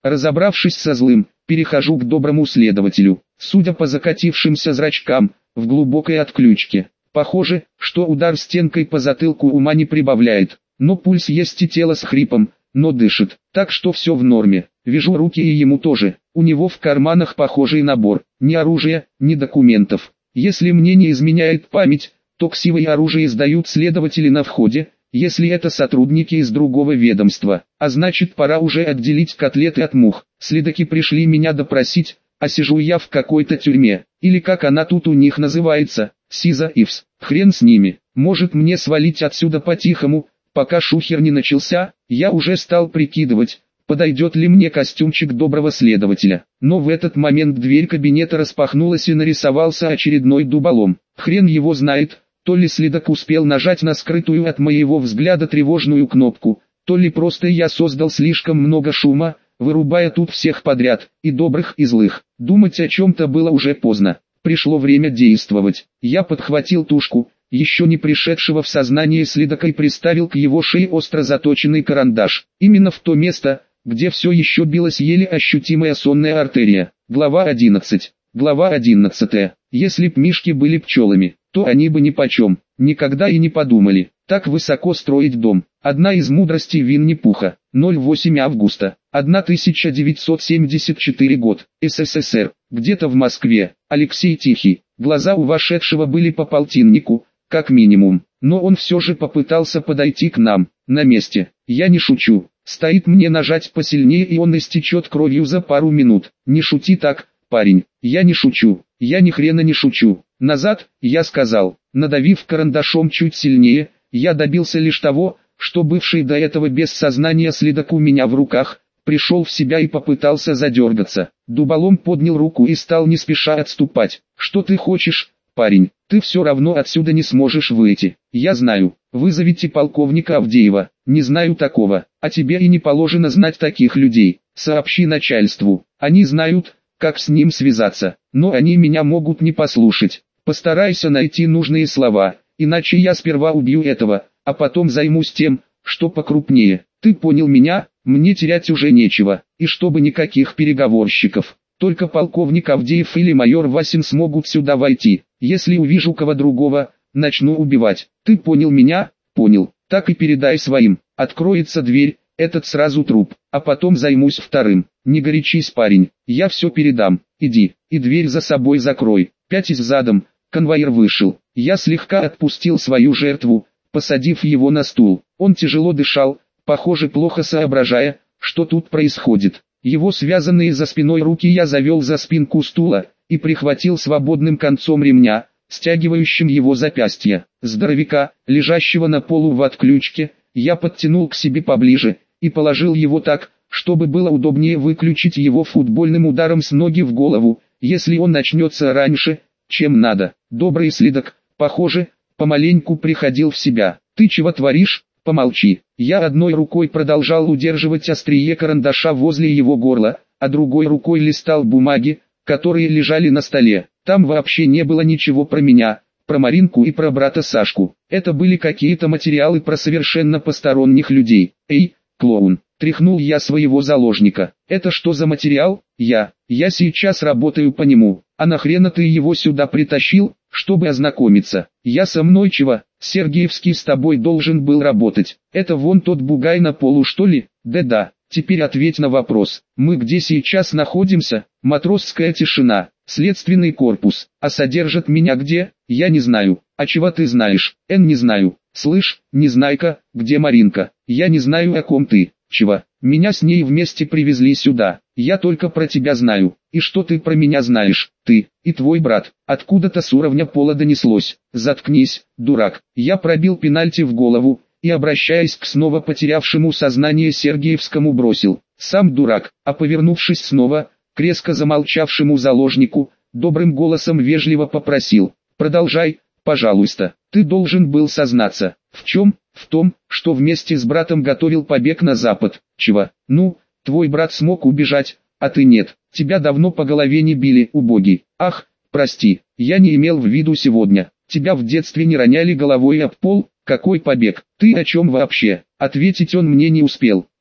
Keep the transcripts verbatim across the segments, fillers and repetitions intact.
Разобравшись со злым, перехожу к доброму следователю. Судя по закатившимся зрачкам, в глубокой отключке. Похоже, что удар стенкой по затылку ума не прибавляет. Но пульс есть и тело с хрипом, но дышит. Так что все в норме. Вяжу руки и ему тоже. У него в карманах похожий набор. Ни оружия, ни документов. Если мне не изменяет память, то ксивы и оружие сдают следователи на входе, если это сотрудники из другого ведомства. А значит, пора уже отделить котлеты от мух. Следаки пришли меня допросить, а сижу я в какой-то тюрьме. Или как она тут у них называется, Сиза Ивс. Хрен с ними. Может мне свалить отсюда по-тихому, пока шухер не начался. Я уже стал прикидывать, подойдет ли мне костюмчик доброго следователя. Но в этот момент дверь кабинета распахнулась и нарисовался очередной дуболом. Хрен его знает, то ли следак успел нажать на скрытую от моего взгляда тревожную кнопку, то ли просто я создал слишком много шума, вырубая тут всех подряд, и добрых, и злых. Думать о чем-то было уже поздно. Пришло время действовать. Я подхватил тушку, еще не пришедшего в сознание следака, и приставил к его шее остро заточенный карандаш. Именно в то место, где все еще билась еле ощутимая сонная артерия. Глава одиннадцать. Глава одиннадцатая. Если б мишки были пчелами, то они бы нипочем, никогда и не подумали так высоко строить дом. Одна из мудростей Винни-Пуха. ноль восемь августа, тысяча девятьсот семьдесят четвёртый год, СССР, где-то в Москве. Алексей Тихий. Глаза у вошедшего были по полтиннику, как минимум, но он все же попытался подойти к нам. На месте. Я не шучу. Стоит мне нажать посильнее, и он истечет кровью за пару минут. Не шути так, парень. Я не шучу. Я ни хрена не шучу. Назад, я сказал. Надавив карандашом чуть сильнее, я добился лишь того, что бывший до этого без сознания следак у меня в руках пришел в себя и попытался задергаться. Дуболом поднял руку и стал не спеша отступать. Что ты хочешь, парень? Ты все равно отсюда не сможешь выйти. Я знаю. Вызовите полковника Авдеева. Не знаю такого. А тебе и не положено знать таких людей. Сообщи начальству. Они знают, как с ним связаться. Но они меня могут не послушать. Постарайся найти нужные слова, иначе я сперва убью этого, а потом займусь тем, что покрупнее. Ты понял меня? Мне терять уже нечего. И чтобы никаких переговорщиков. Только полковник Авдеев или майор Васин смогут сюда войти. Если увижу кого другого, начну убивать. Ты понял меня? Понял. Так и передай своим. Откроется дверь, этот сразу труп, а потом займусь вторым. Не горячись, парень, я все передам. Иди, и дверь за собой закрой. Пятясь задом, конвоир вышел. Я слегка отпустил свою жертву, посадив его на стул. Он тяжело дышал, похоже плохо соображая, что тут происходит. Его связанные за спиной руки я завел за спинку стула и прихватил свободным концом ремня, стягивающим его запястья. Здоровяка, лежащего на полу в отключке, я подтянул к себе поближе и положил его так, чтобы было удобнее выключить его футбольным ударом с ноги в голову, если он начнется раньше, чем надо. Добрый следак, похоже, помаленьку приходил в себя. Ты чего творишь? Помолчи. Я одной рукой продолжал удерживать острие карандаша возле его горла, а другой рукой листал бумаги, которые лежали на столе. Там вообще не было ничего про меня, про Маринку и про брата Сашку. Это были какие-то материалы про совершенно посторонних людей. Эй, клоун, тряхнул я своего заложника. Это что за материал? Я, я сейчас работаю по нему. А нахрена ты его сюда притащил, чтобы ознакомиться? Я со мной чего? Сергеевский с тобой должен был работать. Это вон тот бугай на полу, что ли? Да-да. Теперь ответь на вопрос. Мы где сейчас находимся? Матросская тишина. Следственный корпус. А содержат меня где? Я не знаю. А чего ты знаешь? Эн, не знаю. Слышь, Незнайка, где Маринка? Я не знаю, о ком ты. Чего? Меня с ней вместе привезли сюда. Я только про тебя знаю. И что ты про меня знаешь? Ты и твой брат. Откуда-то с уровня пола донеслось. Заткнись, дурак. Я пробил пенальти в голову и, обращаясь к снова потерявшему сознание Сергеевскому, бросил: сам дурак. А повернувшись снова к резко замолчавшему заложнику, добрым голосом вежливо попросил: продолжай, пожалуйста. Ты должен был сознаться. В чем? В том, что вместе с братом готовил побег на запад. Чего? Ну, твой брат смог убежать, а ты нет. Тебя давно по голове не били, убогий. Ах, прости, я не имел в виду сегодня. Тебя в детстве не роняли головой об пол? Какой побег? Ты о чем вообще? Ответить он мне не успел.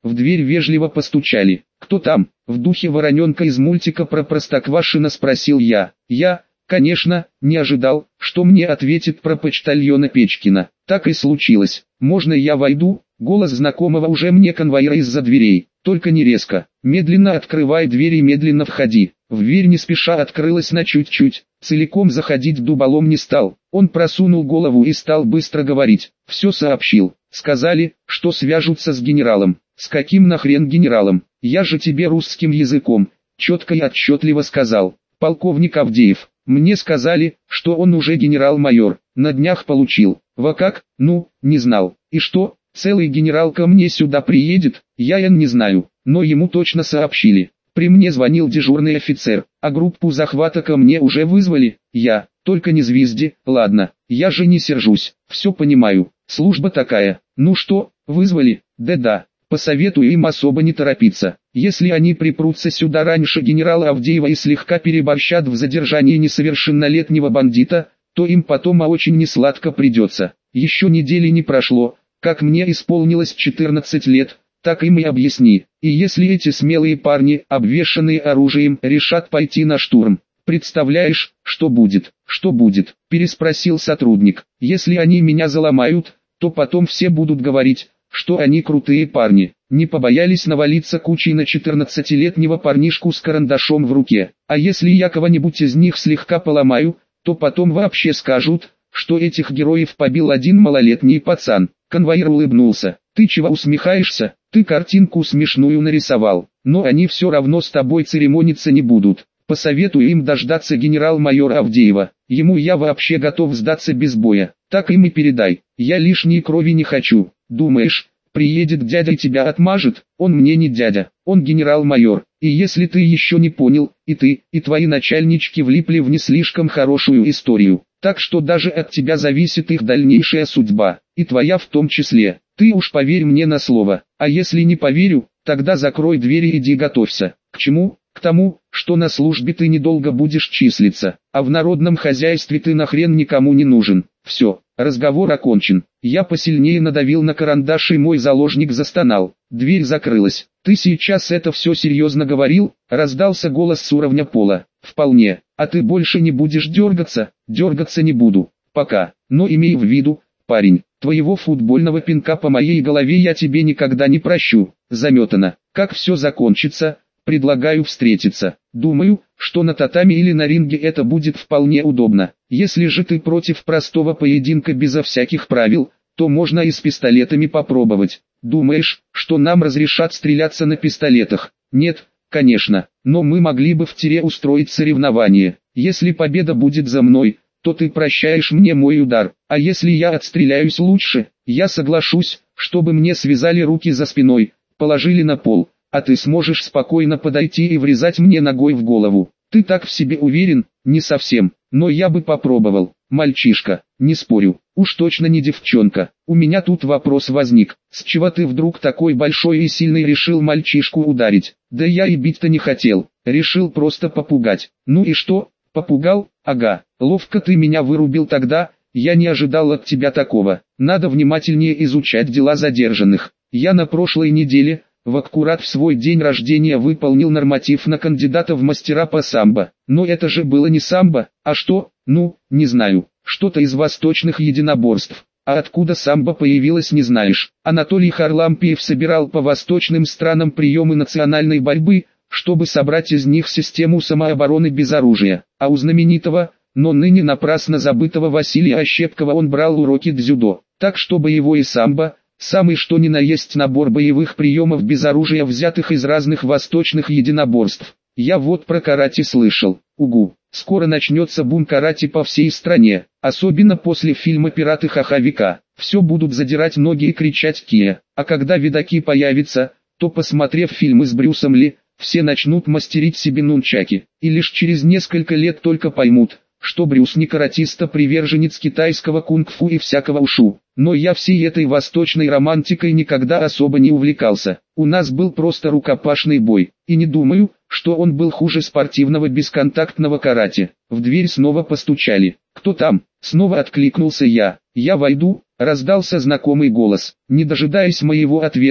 В дверь вежливо постучали. «Кто там?» — в духе вороненка из мультика про Простоквашино спросил я. Я, конечно, не ожидал, что мне ответит про почтальона Печкина. Так и случилось. «Можно я войду?» Голос знакомого уже мне конвоира из-за дверей. «Только не резко. Медленно открывай дверь и медленно входи». В дверь не спеша открылась на чуть-чуть. Целиком заходить дуболом не стал. Он просунул голову и стал быстро говорить. Все сообщил. Сказали, что свяжутся с генералом. С каким нахрен генералом? Я же тебе русским языком. Четко и отчетливо сказал. Полковник Авдеев. Мне сказали, что он уже генерал-майор. На днях получил. Во как? Ну, не знал. И что? Целый генерал ко мне сюда приедет? Я и не знаю. Но ему точно сообщили. При мне звонил дежурный офицер, а группу захвата ко мне уже вызвали. Я, только не звезди, ладно, я же не сержусь, все понимаю, служба такая. Ну что, вызвали? Да-да, посоветую им особо не торопиться. Если они припрутся сюда раньше генерала Авдеева и слегка переборщат в задержании несовершеннолетнего бандита, то им потом а очень несладко придется. Еще недели не прошло, как мне исполнилось четырнадцать лет. Так им и объясни. И если эти смелые парни, обвешанные оружием, решат пойти на штурм, представляешь, что будет? Что будет? Переспросил сотрудник. Если они меня заломают, то потом все будут говорить, что они крутые парни. Не побоялись навалиться кучей на четырнадцатилетнего парнишку с карандашом в руке. А если я кого-нибудь из них слегка поломаю, то потом вообще скажут, что этих героев побил один малолетний пацан. Конвоир улыбнулся. Ты чего усмехаешься? Ты картинку смешную нарисовал, но они все равно с тобой церемониться не будут. Посоветую им дождаться генерал-майора Авдеева. Ему я вообще готов сдаться без боя. Так им и передай. Я лишней крови не хочу. Думаешь, приедет дядя и тебя отмажет? Он мне не дядя, он генерал-майор. И если ты еще не понял, и ты, и твои начальнички влипли в не слишком хорошую историю. Так что даже от тебя зависит их дальнейшая судьба, и твоя в том числе. Ты уж поверь мне на слово, а если не поверю, тогда закрой двери и иди готовься. К чему? К тому, что на службе ты недолго будешь числиться, а в народном хозяйстве ты нахрен никому не нужен. Все, разговор окончен. Я посильнее надавил на карандаш и мой заложник застонал. Дверь закрылась. Ты сейчас это все серьезно говорил? Раздался голос с уровня пола. Вполне. А ты больше не будешь дергаться? Дергаться не буду. Пока. Но имей в виду, парень, твоего футбольного пинка по моей голове я тебе никогда не прощу. Заметано. Как все закончится, предлагаю встретиться. Думаю, что на татами или на ринге это будет вполне удобно. Если же ты против простого поединка безо всяких правил, то можно и с пистолетами попробовать. Думаешь, что нам разрешат стреляться на пистолетах? Нет, конечно, но мы могли бы в тире устроить соревнование. Если победа будет за мной, то ты прощаешь мне мой удар, а если я отстреляюсь лучше, я соглашусь, чтобы мне связали руки за спиной, положили на пол, а ты сможешь спокойно подойти и врезать мне ногой в голову. Ты так в себе уверен? Не совсем, но я бы попробовал. Мальчишка, не спорю, уж точно не девчонка. У меня тут вопрос возник, с чего ты вдруг такой большой и сильный решил мальчишку ударить? Да я и бить-то не хотел, решил просто попугать. Ну и что? Попугал? Ага, ловко ты меня вырубил тогда, я не ожидал от тебя такого. Надо внимательнее изучать дела задержанных. Я на прошлой неделе, в аккурат в свой день рождения выполнил норматив на кандидата в мастера по самбо. Но это же было не самбо, а что? Ну, не знаю, что-то из восточных единоборств. А откуда самбо появилось, не знаешь. Анатолий Харлампиев собирал по восточным странам приемы национальной борьбы, чтобы собрать из них систему самообороны без оружия. А у знаменитого, но ныне напрасно забытого Василия Ощепкова он брал уроки дзюдо. Так что боевое самбо, самый что ни на есть набор боевых приемов без оружия, взятых из разных восточных единоборств. Я вот про карате слышал. Угу, скоро начнется бум карате по всей стране, особенно после фильма «Пираты Хоховика». Все будут задирать ноги и кричать «Кия», а когда видаки появятся, то, посмотрев фильмы с Брюсом Ли, все начнут мастерить себе нунчаки, и лишь через несколько лет только поймут, что Брюс не каратист, а приверженец китайского кунг-фу и всякого ушу. Но я всей этой восточной романтикой никогда особо не увлекался. У нас был просто рукопашный бой, и не думаю, что он был хуже спортивного бесконтактного карате. В дверь снова постучали. «Кто там?» Снова откликнулся я. «Я войду», раздался знакомый голос. Не дожидаясь моего ответа,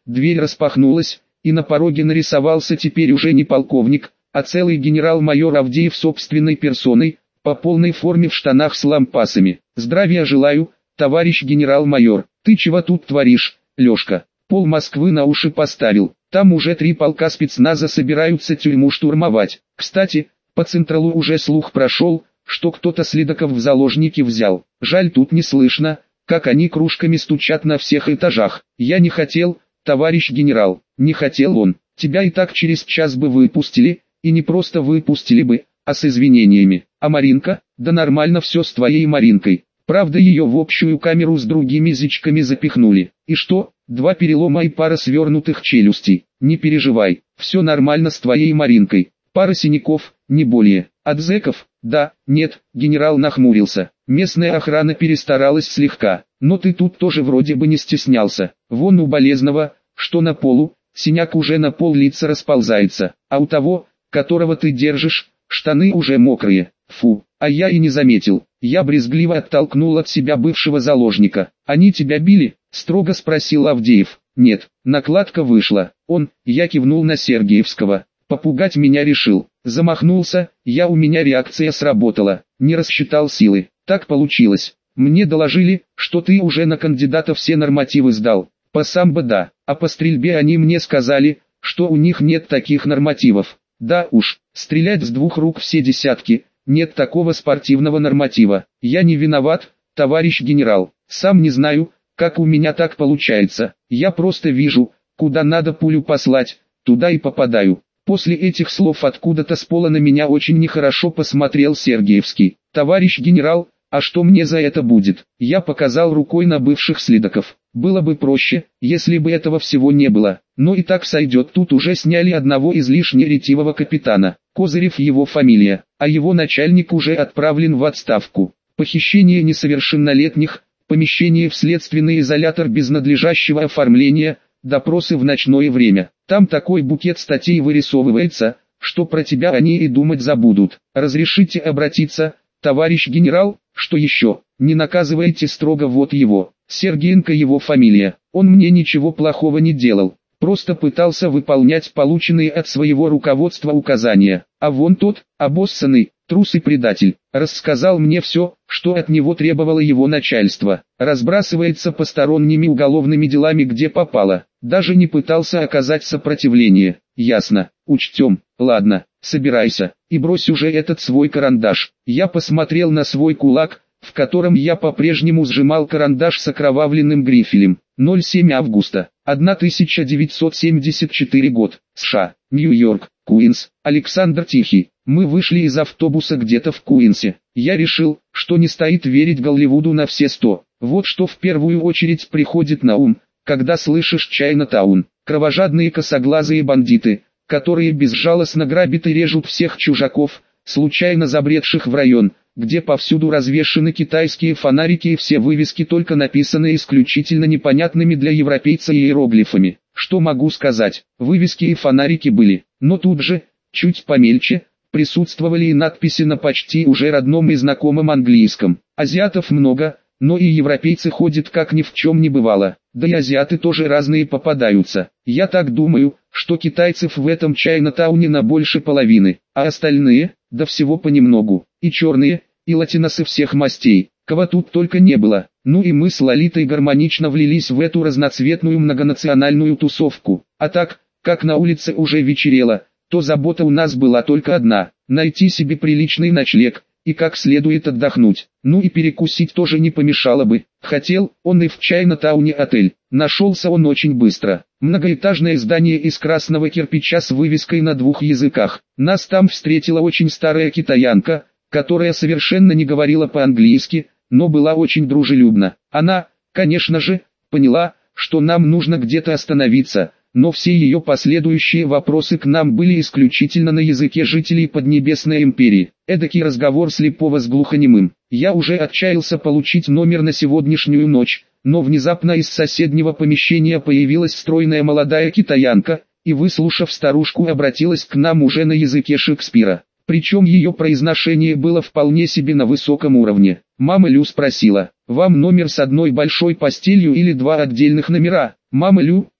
дверь распахнулась, и на пороге нарисовался теперь уже не полковник, а целый генерал-майор Авдеев собственной персоной, по полной форме в штанах с лампасами. «Здравия желаю, товарищ генерал-майор. Ты чего тут творишь, Лёшка?» Пол Москвы на уши поставил. Там уже три полка спецназа собираются тюрьму штурмовать. Кстати, по Централу уже слух прошел, что кто-то следаков в заложники взял. Жаль, тут не слышно, как они кружками стучат на всех этажах. Я не хотел, товарищ генерал, не хотел он. Тебя и так через час бы выпустили, и не просто выпустили бы, а с извинениями. А Маринка? Да нормально все с твоей Маринкой. Правда, ее в общую камеру с другими зичками запихнули. И что? Два перелома и пара свернутых челюстей. Не переживай, все нормально с твоей Маринкой. Пара синяков, не более. От зэков? Да, нет, генерал нахмурился. Местная охрана перестаралась слегка. Но ты тут тоже вроде бы не стеснялся. Вон у болезного, что на полу, синяк уже на пол лица расползается. А у того, которого ты держишь, штаны уже мокрые. Фу, а я и не заметил. Я брезгливо оттолкнул от себя бывшего заложника. «Они тебя били?» — строго спросил Авдеев. «Нет, накладка вышла. Он», — я кивнул на Сергеевского, — «попугать меня решил. Замахнулся, я у меня реакция сработала. Не рассчитал силы. Так получилось. Мне доложили, что ты уже на кандидата все нормативы сдал. По самбо да, а по стрельбе они мне сказали, что у них нет таких нормативов. Да уж, стрелять с двух рук все десятки. Нет такого спортивного норматива. Я не виноват, товарищ генерал. Сам не знаю, как у меня так получается. Я просто вижу, куда надо пулю послать, туда и попадаю». После этих слов откуда-то с пола на меня очень нехорошо посмотрел Сергеевский. «Товарищ генерал, а что мне за это будет?» Я показал рукой на бывших следаков. Было бы проще, если бы этого всего не было. Но и так сойдет, тут уже сняли одного излишне ретивого капитана. Козырев его фамилия, а его начальник уже отправлен в отставку. Похищение несовершеннолетних, помещение в следственный изолятор без надлежащего оформления, допросы в ночное время. Там такой букет статей вырисовывается, что про тебя они и думать забудут. Разрешите обратиться, товарищ генерал? Что еще? Не наказывайте строго, вот его. Сергеенко его фамилия. Он мне ничего плохого не делал. Просто пытался выполнять полученные от своего руководства указания. А вон тот, обоссанный, трус и предатель, рассказал мне все, что от него требовало его начальство. Разбрасывается посторонними уголовными делами где попало. Даже не пытался оказать сопротивление. Ясно, учтем. Ладно, собирайся, и брось уже этот свой карандаш. Я посмотрел на свой кулак, в котором я по-прежнему сжимал карандаш с окровавленным грифелем. ноль семь августа, тысяча девятьсот семьдесят четвёртый год, США, Нью-Йорк, Куинс, Александр Тихий. Мы вышли из автобуса где-то в Куинсе. Я решил, что не стоит верить Голливуду на все сто. Вот что в первую очередь приходит на ум, когда слышишь Чайна-таун. Кровожадные косоглазые бандиты, которые безжалостно грабят и режут всех чужаков, случайно забредших в район, где повсюду развешаны китайские фонарики и все вывески только написаны исключительно непонятными для европейца иероглифами. Что могу сказать, вывески и фонарики были, но тут же, чуть помельче, присутствовали и надписи на почти уже родном и знакомом английском. Азиатов много, но и европейцы ходят как ни в чем не бывало, да и азиаты тоже разные попадаются. Я так думаю, что китайцев в этом Чайна-тауне на больше половины, а остальные, да всего понемногу, и черные, и латиносы всех мастей, кого тут только не было. Ну и мы с Лолитой гармонично влились в эту разноцветную многонациональную тусовку. А так, как на улице уже вечерело, то забота у нас была только одна – найти себе приличный ночлег, и как следует отдохнуть. Ну и перекусить тоже не помешало бы. Хотел он и в Чайна-тауне отель. Нашелся он очень быстро. Многоэтажное здание из красного кирпича с вывеской на двух языках. Нас там встретила очень старая китаянка, которая совершенно не говорила по-английски, но была очень дружелюбна. Она, конечно же, поняла, что нам нужно где-то остановиться, но все ее последующие вопросы к нам были исключительно на языке жителей Поднебесной империи. Эдакий разговор слепого с глухонемым. Я уже отчаялся получить номер на сегодняшнюю ночь, но внезапно из соседнего помещения появилась стройная молодая китаянка, и, выслушав старушку, обратилась к нам уже на языке Шекспира. Причем ее произношение было вполне себе на высоком уровне. Мама Лю спросила: «Вам номер с одной большой постелью или два отдельных номера?» «Мама Лю,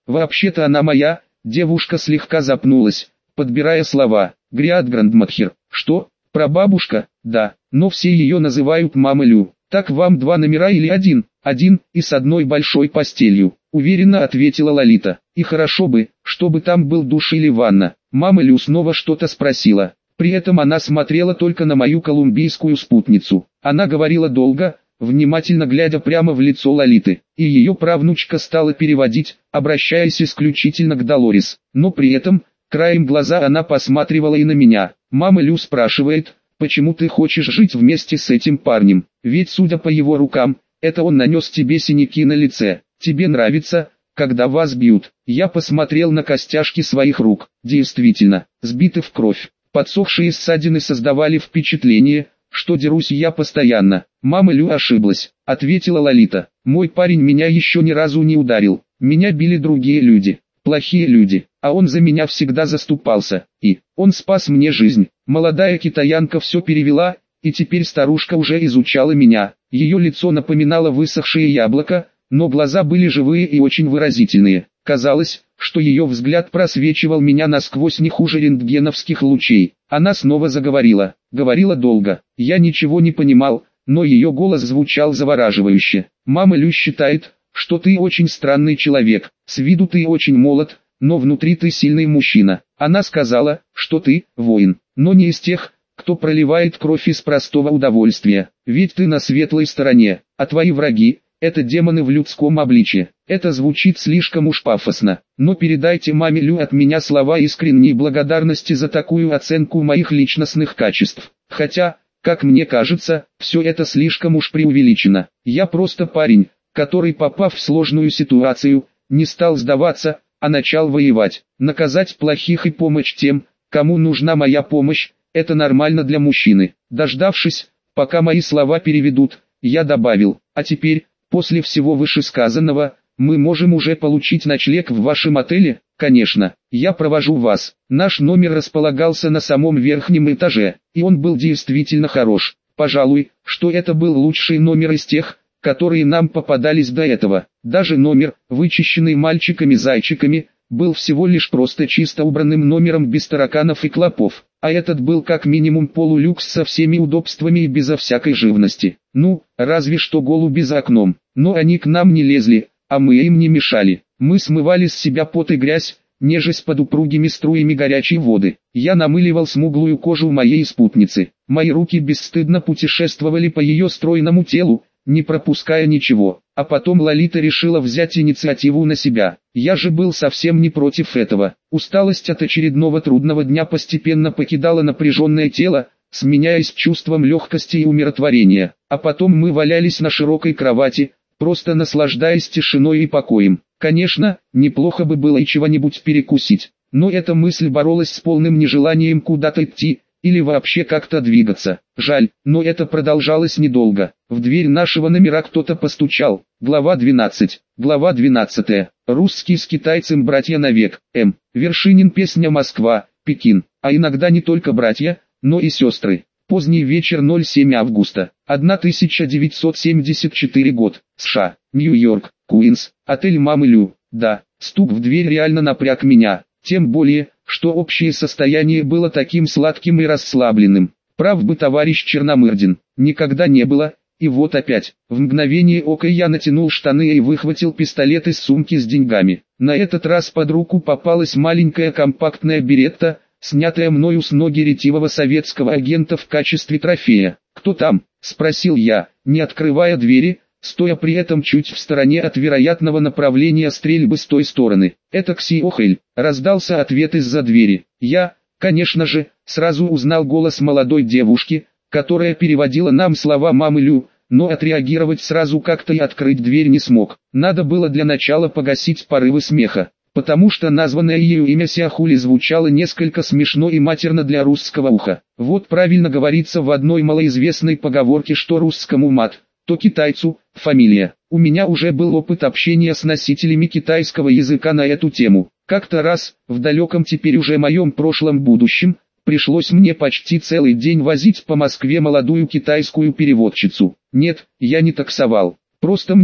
Вообще-то она моя. Девушка слегка запнулась, подбирая слова. Гриад Грандматхер. Что? Прабабушка? Да, но все ее называют мама Лю. Так вам два номера или один? Один, и с одной большой постелью, уверенно ответила Лолита. И хорошо бы, чтобы там был душ или ванна. Мама Лю снова что-то спросила. При этом она смотрела только на мою колумбийскую спутницу. Она говорила долго, внимательно глядя прямо в лицо Лолиты, и ее правнучка стала переводить, обращаясь исключительно к Долорес. Но при этом, краем глаза она посматривала и на меня. Мама Лю спрашивает, почему ты хочешь жить вместе с этим парнем? Ведь судя по его рукам, это он нанес тебе синяки на лице. Тебе нравится, когда вас бьют? Я посмотрел на костяшки своих рук. Действительно, сбиты в кровь. Подсохшие ссадины создавали впечатление, что дерусь я постоянно. Мама Лю ошиблась, ответила Лолита. Мой парень меня еще ни разу не ударил. Меня били другие люди, плохие люди, а он за меня всегда заступался. И он спас мне жизнь. Молодая китаянка все перевела, и теперь старушка уже изучала меня. Ее лицо напоминало высохшее яблоко, но глаза были живые и очень выразительные. Казалось, что ее взгляд просвечивал меня насквозь не хуже рентгеновских лучей. Она снова заговорила, говорила долго. Я ничего не понимал, но ее голос звучал завораживающе. Мама Лю считает, что ты очень странный человек. С виду ты очень молод, но внутри ты сильный мужчина. Она сказала, что ты воин, но не из тех, кто проливает кровь из простого удовольствия. Ведь ты на светлой стороне, а твои враги — это демоны в людском обличье. Это звучит слишком уж пафосно, но передайте маме Лю от меня слова искренней благодарности за такую оценку моих личностных качеств. Хотя, как мне кажется, все это слишком уж преувеличено. Я просто парень, который, попав в сложную ситуацию, не стал сдаваться, а начал воевать. Наказать плохих и помочь тем, кому нужна моя помощь, это нормально для мужчины. Дождавшись, пока мои слова переведут, я добавил, а теперь, после всего вышесказанного, мы можем уже получить ночлег в вашем отеле? Конечно, я провожу вас. Наш номер располагался на самом верхнем этаже, и он был действительно хорош. Пожалуй, что это был лучший номер из тех, которые нам попадались до этого. Даже номер, вычищенный мальчиками-зайчиками, был всего лишь просто чисто убранным номером без тараканов и клопов, а этот был как минимум полулюкс со всеми удобствами и безо всякой живности. Ну, разве что голуби за окном, но они к нам не лезли, а мы им не мешали. Мы смывали с себя пот и грязь, нежесть под упругими струями горячей воды. Я намыливал смуглую кожу моей спутницы. Мои руки бесстыдно путешествовали по ее стройному телу, не пропуская ничего. А потом Лолита решила взять инициативу на себя. Я же был совсем не против этого. Усталость от очередного трудного дня постепенно покидала напряженное тело, сменяясь чувством легкости и умиротворения. А потом мы валялись на широкой кровати, просто наслаждаясь тишиной и покоем. Конечно, неплохо бы было и чего-нибудь перекусить, но эта мысль боролась с полным нежеланием куда-то идти, или вообще как-то двигаться. Жаль, но это продолжалось недолго. В дверь нашего номера кто-то постучал. Глава двенадцать. Глава двенадцатая. Русский с китайцем братья навек. М. Вершинин. Песня Москва, Пекин. А иногда не только братья, но и сестры. Поздний вечер, седьмого августа. тысяча девятьсот семьдесят четвёртый год. США. Нью-Йорк. Куинс. Отель мамы Лю. Да, стук в дверь реально напряг меня. Тем более, что общее состояние было таким сладким и расслабленным. Прав бы товарищ Черномырдин, никогда не было, и вот опять. В мгновение ока я натянул штаны и выхватил пистолет из сумки с деньгами. На этот раз под руку попалась маленькая компактная беретта, снятая мною с ноги ретивого советского агента в качестве трофея. «Кто там?» – спросил я, не открывая двери, стоя при этом чуть в стороне от вероятного направления стрельбы с той стороны. «Это Ксиохель», — раздался ответ из-за двери. Я, конечно же, сразу узнал голос молодой девушки, которая переводила нам слова мамы Лю, но отреагировать сразу как-то и открыть дверь не смог. Надо было для начала погасить порывы смеха, потому что названное ею имя Сиахули звучало несколько смешно и матерно для русского уха. Вот правильно говорится в одной малоизвестной поговорке, что русскому мат, то китайцу – фамилия. У меня уже был опыт общения с носителями китайского языка на эту тему. Как-то раз, в далеком теперь уже моем прошлом будущем, пришлось мне почти целый день возить по Москве молодую китайскую переводчицу. Нет, я не таксовал. Просто мне,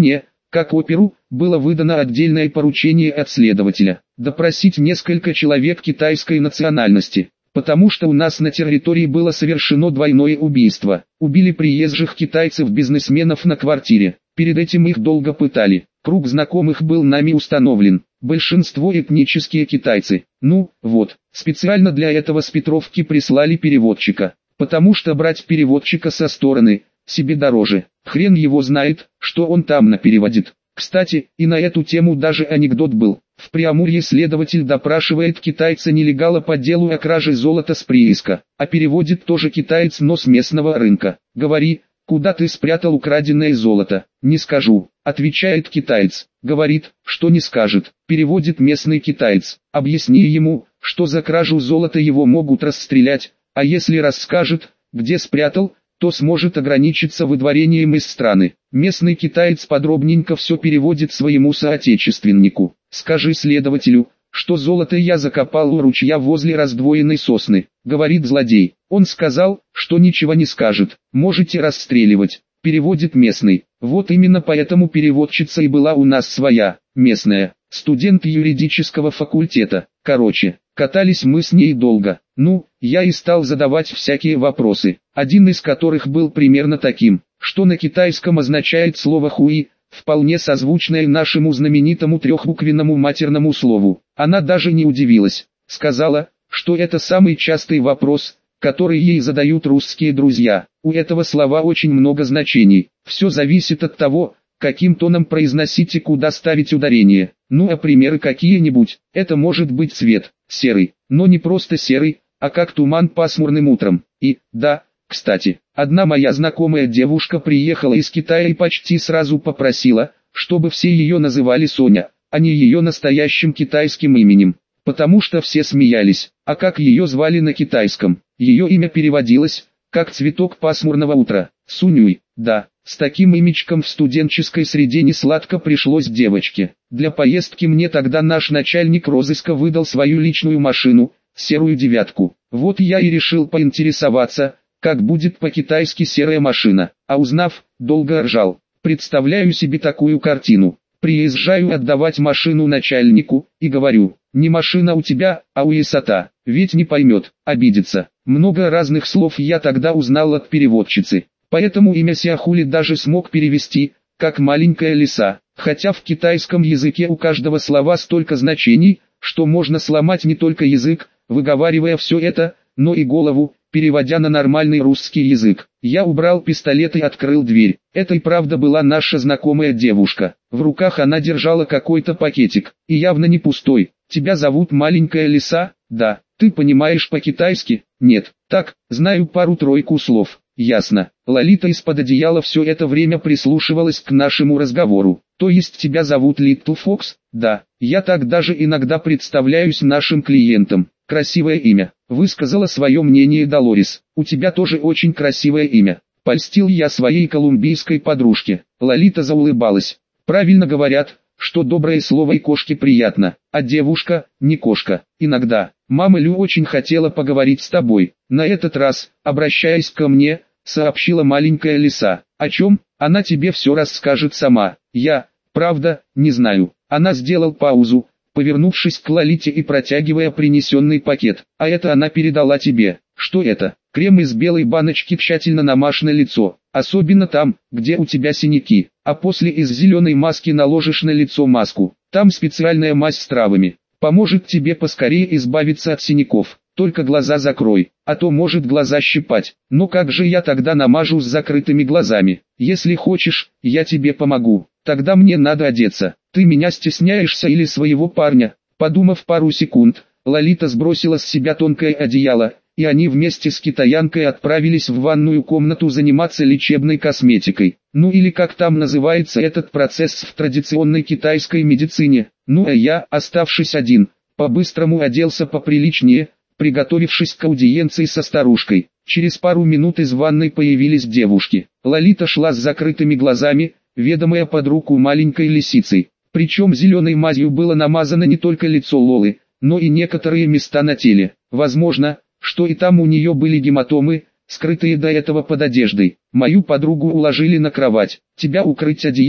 как оперу, было выдано отдельное поручение от следователя – допросить несколько человек китайской национальности. Потому что у нас на территории было совершено двойное убийство. Убили приезжих китайцев-бизнесменов на квартире. Перед этим их долго пытали. Круг знакомых был нами установлен. Большинство этнические китайцы. Ну, вот, специально для этого с Петровки прислали переводчика. Потому что брать переводчика со стороны себе дороже. Хрен его знает, что он там напереводит. Кстати, и на эту тему даже анекдот был. В Преамурье следователь допрашивает китайца-нелегала по делу о краже золота с прииска, а переводит тоже китаец, но с местного рынка. «Говори, куда ты спрятал украденное золото?» «Не скажу», отвечает китаец. Говорит, что не скажет. Переводит местный китаец. «Объясни ему, что за кражу золота его могут расстрелять, а если расскажет, где спрятал, то сможет ограничиться выдворением из страны». Местный китаец подробненько все переводит своему соотечественнику. «Скажи следователю, что золото я закопал у ручья возле раздвоенной сосны», говорит злодей. Он сказал, что ничего не скажет, можете расстреливать. Переводит местный. Вот именно поэтому переводчица и была у нас своя, местная, студент юридического факультета. Короче, катались мы с ней долго. Ну, я и стал задавать всякие вопросы, один из которых был примерно таким, что на китайском означает слово «хуи», вполне созвучное нашему знаменитому трехбуквенному матерному слову. Она даже не удивилась, сказала, что это самый частый вопрос, который ей задают русские друзья. У этого слова очень много значений, все зависит от того, каким тоном произносить и куда ставить ударение. Ну а примеры какие-нибудь, это может быть цвет, серый, но не просто серый, а как туман пасмурным утром. И, да, кстати, одна моя знакомая девушка приехала из Китая и почти сразу попросила, чтобы все ее называли Соня, а не ее настоящим китайским именем, потому что все смеялись. А как ее звали на китайском? Ее имя переводилось, как цветок пасмурного утра, Сунюй. Да, с таким имечком в студенческой среде не сладко пришлось девочке. Для поездки мне тогда наш начальник розыска выдал свою личную машину, серую девятку. Вот я и решил поинтересоваться, как будет по-китайски серая машина, а узнав, долго ржал. Представляю себе такую картину. Приезжаю отдавать машину начальнику, и говорю, не машина у тебя, а у Исата, ведь не поймет, обидится. Много разных слов я тогда узнал от переводчицы, поэтому имя Сяхули даже смог перевести, как маленькая лиса, хотя в китайском языке у каждого слова столько значений, что можно сломать не только язык, выговаривая все это, но и голову, переводя на нормальный русский язык. Я убрал пистолет и открыл дверь. Это и правда была наша знакомая девушка. В руках она держала какой-то пакетик, и явно не пустой. «Тебя зовут маленькая лиса?» «Да». «Ты понимаешь по-китайски?» «Нет». «Так, знаю пару-тройку слов». «Ясно». Лолита из-под одеяла все это время прислушивалась к нашему разговору. «То есть тебя зовут Литл Фокс?» «Да». «Я так даже иногда представляюсь нашим клиентам». «Красивое имя», — высказала свое мнение Долорес. «У тебя тоже очень красивое имя». Польстил я своей колумбийской подружке. Лолита заулыбалась. «Правильно говорят, что доброе слово и кошке приятно, а девушка, не кошка. Иногда, мама Лю очень хотела поговорить с тобой. На этот раз, обращаясь ко мне, сообщила маленькая лиса. О чем? Она тебе все расскажет сама. Я, правда, не знаю». Она сделал паузу, повернувшись к Лолите и протягивая принесенный пакет. «А это она передала тебе». «Что это?» «Крем из белой баночки, тщательно намажь на лицо, особенно там, где у тебя синяки, а после из зеленой маски наложишь на лицо маску. Там специальная мазь с травами. Поможет тебе поскорее избавиться от синяков. Только глаза закрой, а то может глаза щипать». «Ну как же я тогда намажу с закрытыми глазами?» «Если хочешь, я тебе помогу. Тогда мне надо одеться. Ты меня стесняешься или своего парня?» Подумав пару секунд, Лолита сбросила с себя тонкое одеяло, и они вместе с китаянкой отправились в ванную комнату заниматься лечебной косметикой. Ну или как там называется этот процесс в традиционной китайской медицине. Ну а я, оставшись один, по-быстрому оделся поприличнее, приготовившись к аудиенции со старушкой. Через пару минут из ванной появились девушки. Лолита шла с закрытыми глазами, ведомая под руку маленькой лисицей. Причем зеленой мазью было намазано не только лицо Лолы, но и некоторые места на теле. Возможно, что и там у нее были гематомы, скрытые до этого под одеждой. Мою подругу уложили на кровать. «Тебя укрыть одеялом?»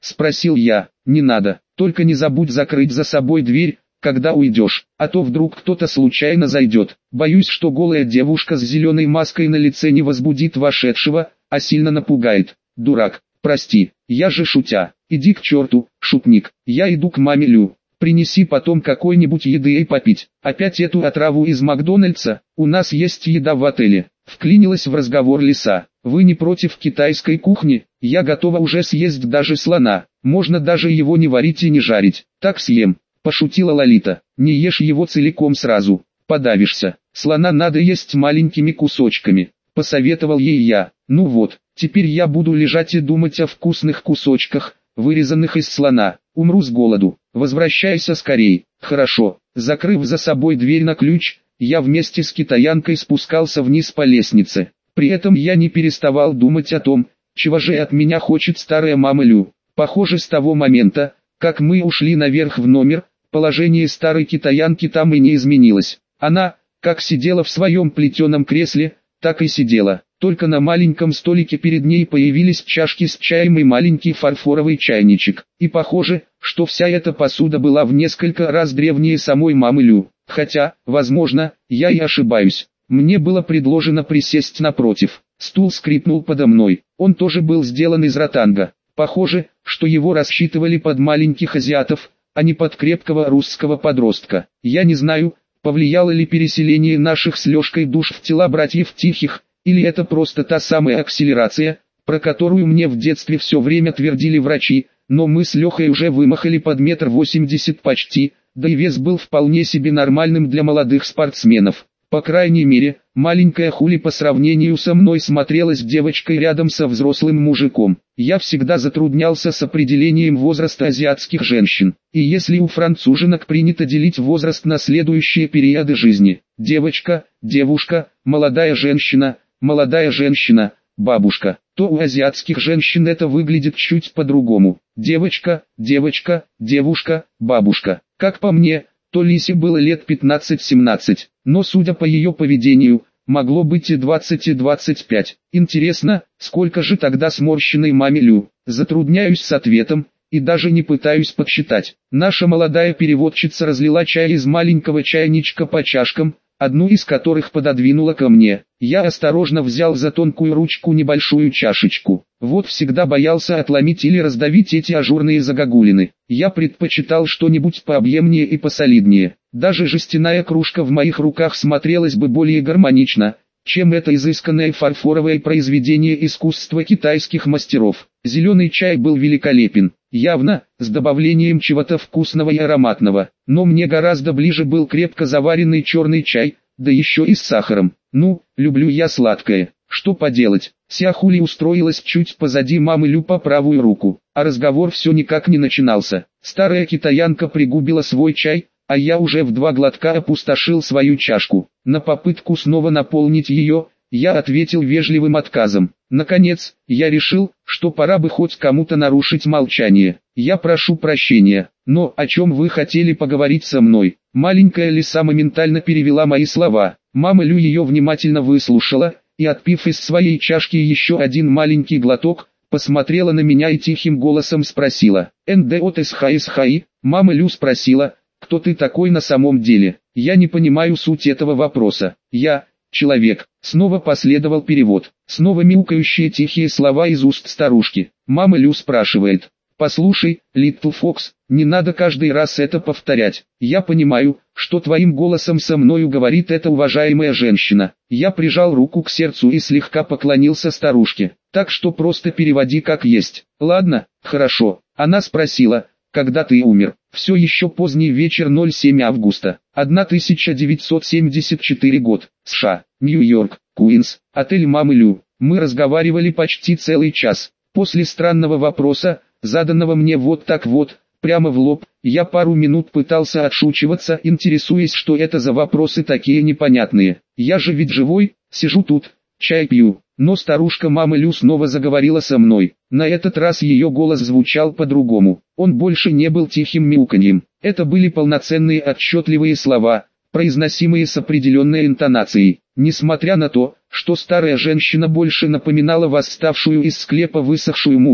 спросил я. Не надо, только не забудь закрыть за собой дверь, когда уйдешь, а то вдруг кто-то случайно зайдет. Боюсь, что голая девушка с зеленой маской на лице не возбудит вошедшего, а сильно напугает. Дурак, прости, я же шутя. Иди к черту, шутник, я иду к маме Лю. Принеси потом какой-нибудь еды и попить. Опять эту отраву из Макдональдса? У нас есть еда в отеле. Вклинилась в разговор лиса. Вы не против китайской кухни? Я готова уже съесть даже слона. Можно даже его не варить и не жарить. Так съем. Пошутила Лолита. Не ешь его целиком сразу. Подавишься. Слона надо есть маленькими кусочками. Посоветовал ей я. Ну вот, теперь я буду лежать и думать о вкусных кусочках, вырезанных из слона. Умру с голоду. Возвращайся скорей. Хорошо. Закрыв за собой дверь на ключ, я вместе с китаянкой спускался вниз по лестнице. При этом я не переставал думать о том, чего же от меня хочет старая мама Лю. Похоже, с того момента, как мы ушли наверх в номер, положение старой китаянки там и не изменилось. Она, как сидела в своем плетеном кресле, так и сидела. Только на маленьком столике перед ней появились чашки с чаем и маленький фарфоровый чайничек. И похоже, что вся эта посуда была в несколько раз древнее самой мамы Лю. Хотя, возможно, я и ошибаюсь. Мне было предложено присесть напротив. Стул скрипнул подо мной. Он тоже был сделан из ротанга. Похоже, что его рассчитывали под маленьких азиатов, а не под крепкого русского подростка. Я не знаю, повлияло ли переселение наших с Лешкой душ в тела братьев Тихих, или это просто та самая акселерация, про которую мне в детстве все время твердили врачи, но мы с Лехой уже вымахали под метр восемьдесят почти, да и вес был вполне себе нормальным для молодых спортсменов. По крайней мере, маленькая Хули по сравнению со мной смотрелась девочкой рядом со взрослым мужиком. Я всегда затруднялся с определением возраста азиатских женщин. И если у француженок принято делить возраст на следующие периоды жизни: девочка, девушка, молодая женщина, молодая женщина, бабушка, то у азиатских женщин это выглядит чуть по-другому. Девочка, девочка, девушка, бабушка. Как по мне, то Лисе было лет пятнадцать-семнадцать, но судя по ее поведению, могло быть и двадцать и двадцать пять. Интересно, сколько же тогда сморщенной маме Лю? Затрудняюсь с ответом, и даже не пытаюсь подсчитать. Наша молодая переводчица разлила чай из маленького чайничка по чашкам, одну из которых пододвинула ко мне. Я осторожно взял за тонкую ручку небольшую чашечку. Вот всегда боялся отломить или раздавить эти ажурные загогулины. Я предпочитал что-нибудь пообъемнее и посолиднее. Даже жестяная кружка в моих руках смотрелась бы более гармонично, чем это изысканное фарфоровое произведение искусства китайских мастеров. Зеленый чай был великолепен, явно, с добавлением чего-то вкусного и ароматного, но мне гораздо ближе был крепко заваренный черный чай, да еще и с сахаром. Ну, люблю я сладкое. Что поделать, Ся Хули устроилась чуть позади мамы Лю по правую руку, а разговор все никак не начинался. Старая китаянка пригубила свой чай, а я уже в два глотка опустошил свою чашку. На попытку снова наполнить ее, я ответил вежливым отказом. Наконец, я решил, что пора бы хоть кому-то нарушить молчание. Я прошу прощения, но о чем вы хотели поговорить со мной? Маленькая лиса моментально перевела мои слова. Мама Лю ее внимательно выслушала, и отпив из своей чашки еще один маленький глоток, посмотрела на меня и тихим голосом спросила: «НДО ТСХСХИ?» Мама Лю спросила: «Кто ты такой на самом деле?» Я не понимаю суть этого вопроса. Я, человек. Снова последовал перевод. Снова мяукающие тихие слова из уст старушки. Мама Лю спрашивает: «Послушай, Литл Фокс, не надо каждый раз это повторять. Я понимаю, что твоим голосом со мною говорит эта уважаемая женщина». Я прижал руку к сердцу и слегка поклонился старушке. «Так что просто переводи как есть». «Ладно, хорошо». Она спросила: «Когда ты умер?» «Все еще поздний вечер, семь августа, тысяча девятьсот семьдесят четвёртый год, США, Нью-Йорк, Куинс, отель мамы Лю». Мы разговаривали почти целый час. После странного вопроса, заданного мне вот так вот, прямо в лоб, я пару минут пытался отшучиваться, интересуясь, что это за вопросы такие непонятные. Я же ведь живой, сижу тут, чай пью. Но старушка мама Лю снова заговорила со мной. На этот раз ее голос звучал по-другому. Он больше не был тихим мяуканьем. Это были полноценные отчетливые слова, произносимые с определенной интонацией. Несмотря на то, что старая женщина больше напоминала восставшую из склепа высохшую мумию,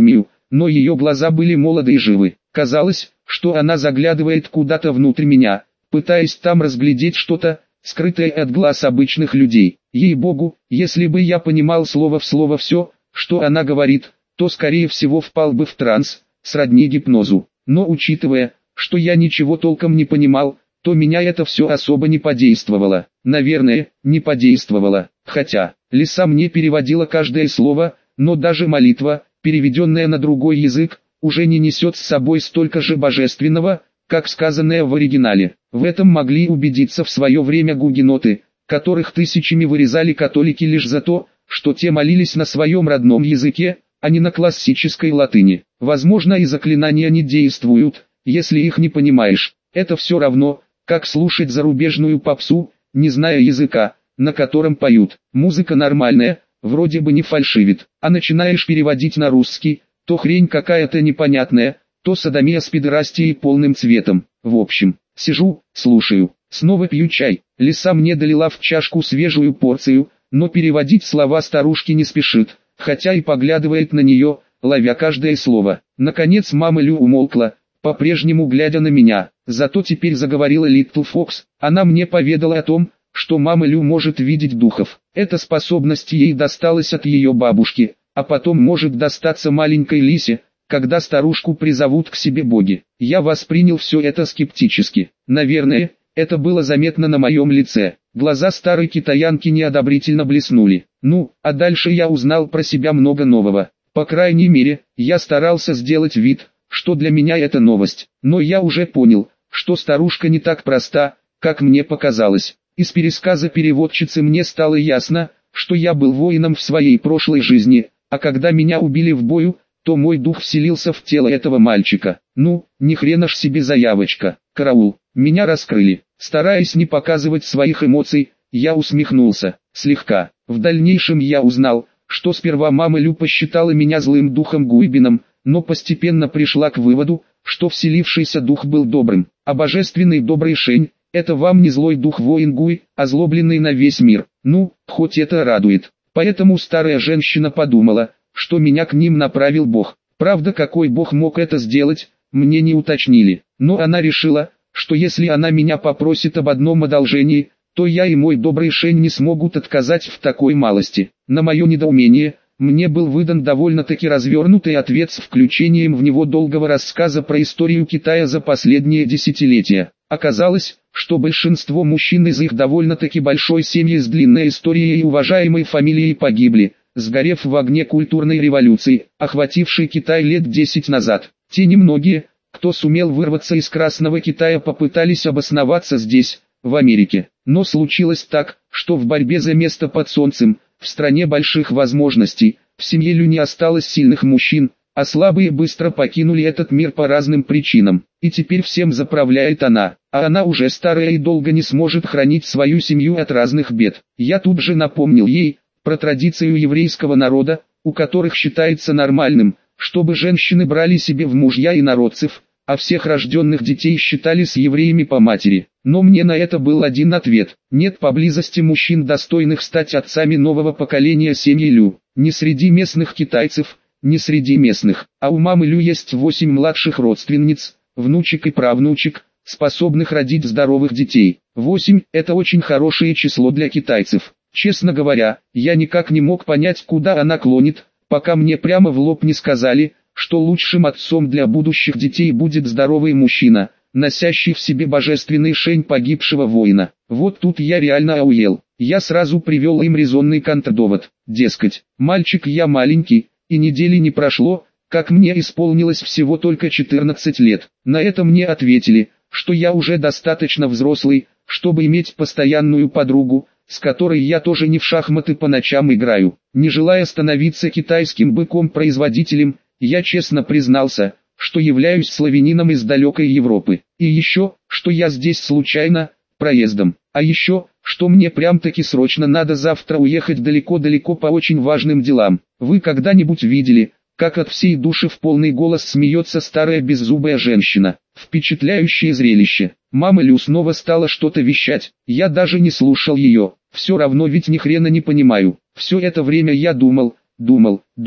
но ее глаза были молоды и живы. Казалось, что она заглядывает куда-то внутрь меня, пытаясь там разглядеть что-то, скрытое от глаз обычных людей. Ей-богу, если бы я понимал слово в слово все, что она говорит, то скорее всего впал бы в транс, сродни гипнозу. Но учитывая, что я ничего толком не понимал, то меня это все особо не подействовало. Наверное, не подействовало, хотя, Лиса мне переводила каждое слово, но даже молитва, переведенная на другой язык, уже не несет с собой столько же божественного, как сказанное в оригинале. В этом могли убедиться в свое время гугеноты, которых тысячами вырезали католики лишь за то, что те молились на своем родном языке, а не на классической латыни. Возможно, и заклинания не действуют, если их не понимаешь. Это все равно, как слушать зарубежную попсу, не зная языка, на котором поют. Музыка нормальная, вроде бы не фальшивит, а начинаешь переводить на русский, то хрень какая-то непонятная, то содомия с педерастией полным цветом. В общем, сижу, слушаю, снова пью чай. Лиса мне долила в чашку свежую порцию, но переводить слова старушки не спешит, хотя и поглядывает на нее, ловя каждое слово. Наконец мама Лю умолкла, по-прежнему глядя на меня. Зато теперь заговорила Литл Фокс. Она мне поведала о том, что мама Лю может видеть духов. Эта способность ей досталась от ее бабушки, а потом может достаться маленькой Лисе, когда старушку призовут к себе боги. Я воспринял все это скептически. Наверное, это было заметно на моем лице. Глаза старой китаянки неодобрительно блеснули. Ну, а дальше я узнал про себя много нового. По крайней мере, я старался сделать вид, что для меня это новость. Но я уже понял, что старушка не так проста, как мне показалось. Из пересказа переводчицы мне стало ясно, что я был воином в своей прошлой жизни, а когда меня убили в бою, то мой дух вселился в тело этого мальчика. Ну, ни хрена ж себе заявочка. Караул, меня раскрыли. Стараясь не показывать своих эмоций, я усмехнулся, слегка. В дальнейшем я узнал, что сперва мама Лю посчитала меня злым духом Гуйбином, но постепенно пришла к выводу, что вселившийся дух был добрым, а божественный добрый Шень – это вам не злой дух воин Гуй, озлобленный на весь мир. Ну, хоть это радует. Поэтому старая женщина подумала, что меня к ним направил Бог. Правда, какой Бог мог это сделать, мне не уточнили. Но она решила, что если она меня попросит об одном одолжении, то я и мой добрый Шень не смогут отказать в такой малости. На мое недоумение, мне был выдан довольно-таки развернутый ответ с включением в него долгого рассказа про историю Китая за последние десятилетия. Оказалось, что большинство мужчин из их довольно-таки большой семьи с длинной историей и уважаемой фамилией погибли, сгорев в огне культурной революции, охватившей Китай лет десять назад. Те немногие, кто сумел вырваться из Красного Китая, попытались обосноваться здесь, в Америке. Но случилось так, что в борьбе за место под солнцем, в стране больших возможностей, в семье Лю не осталось сильных мужчин, а слабые быстро покинули этот мир по разным причинам. И теперь всем заправляет она, а она уже старая и долго не сможет хранить свою семью от разных бед. Я тут же напомнил ей про традицию еврейского народа, у которых считается нормальным, чтобы женщины брали себе в мужья инородцев, а всех рожденных детей считали с евреями по матери. Но мне на это был один ответ: нет поблизости мужчин, достойных стать отцами нового поколения семьи Лю. Не среди местных китайцев, не среди местных, а у мамы Лю есть восемь младших родственниц, внучек и правнучек, способных родить здоровых детей. Восемь – это очень хорошее число для китайцев. Честно говоря, я никак не мог понять, куда она клонит, пока мне прямо в лоб не сказали, что лучшим отцом для будущих детей будет здоровый мужчина, носящий в себе божественный Шень погибшего воина. Вот тут я реально ауел. Я сразу привел им резонный контрдовод. Дескать, мальчик я маленький, и недели не прошло, как мне исполнилось всего только четырнадцать лет. На это мне ответили, что я уже достаточно взрослый, чтобы иметь постоянную подругу, с которой я тоже не в шахматы по ночам играю. Не желая становиться китайским быком-производителем, я честно признался, что являюсь славянином из далекой Европы. И еще, что я здесь случайно, проездом. А еще, что мне прям-таки срочно надо завтра уехать далеко-далеко по очень важным делам. Вы когда-нибудь видели, как от всей души в полный голос смеется старая беззубая женщина? Впечатляющее зрелище. Мама Лю снова стала что-то вещать. Я даже не слушал ее. Все равно ведь ни хрена не понимаю. Все это время я думал, думал, думал.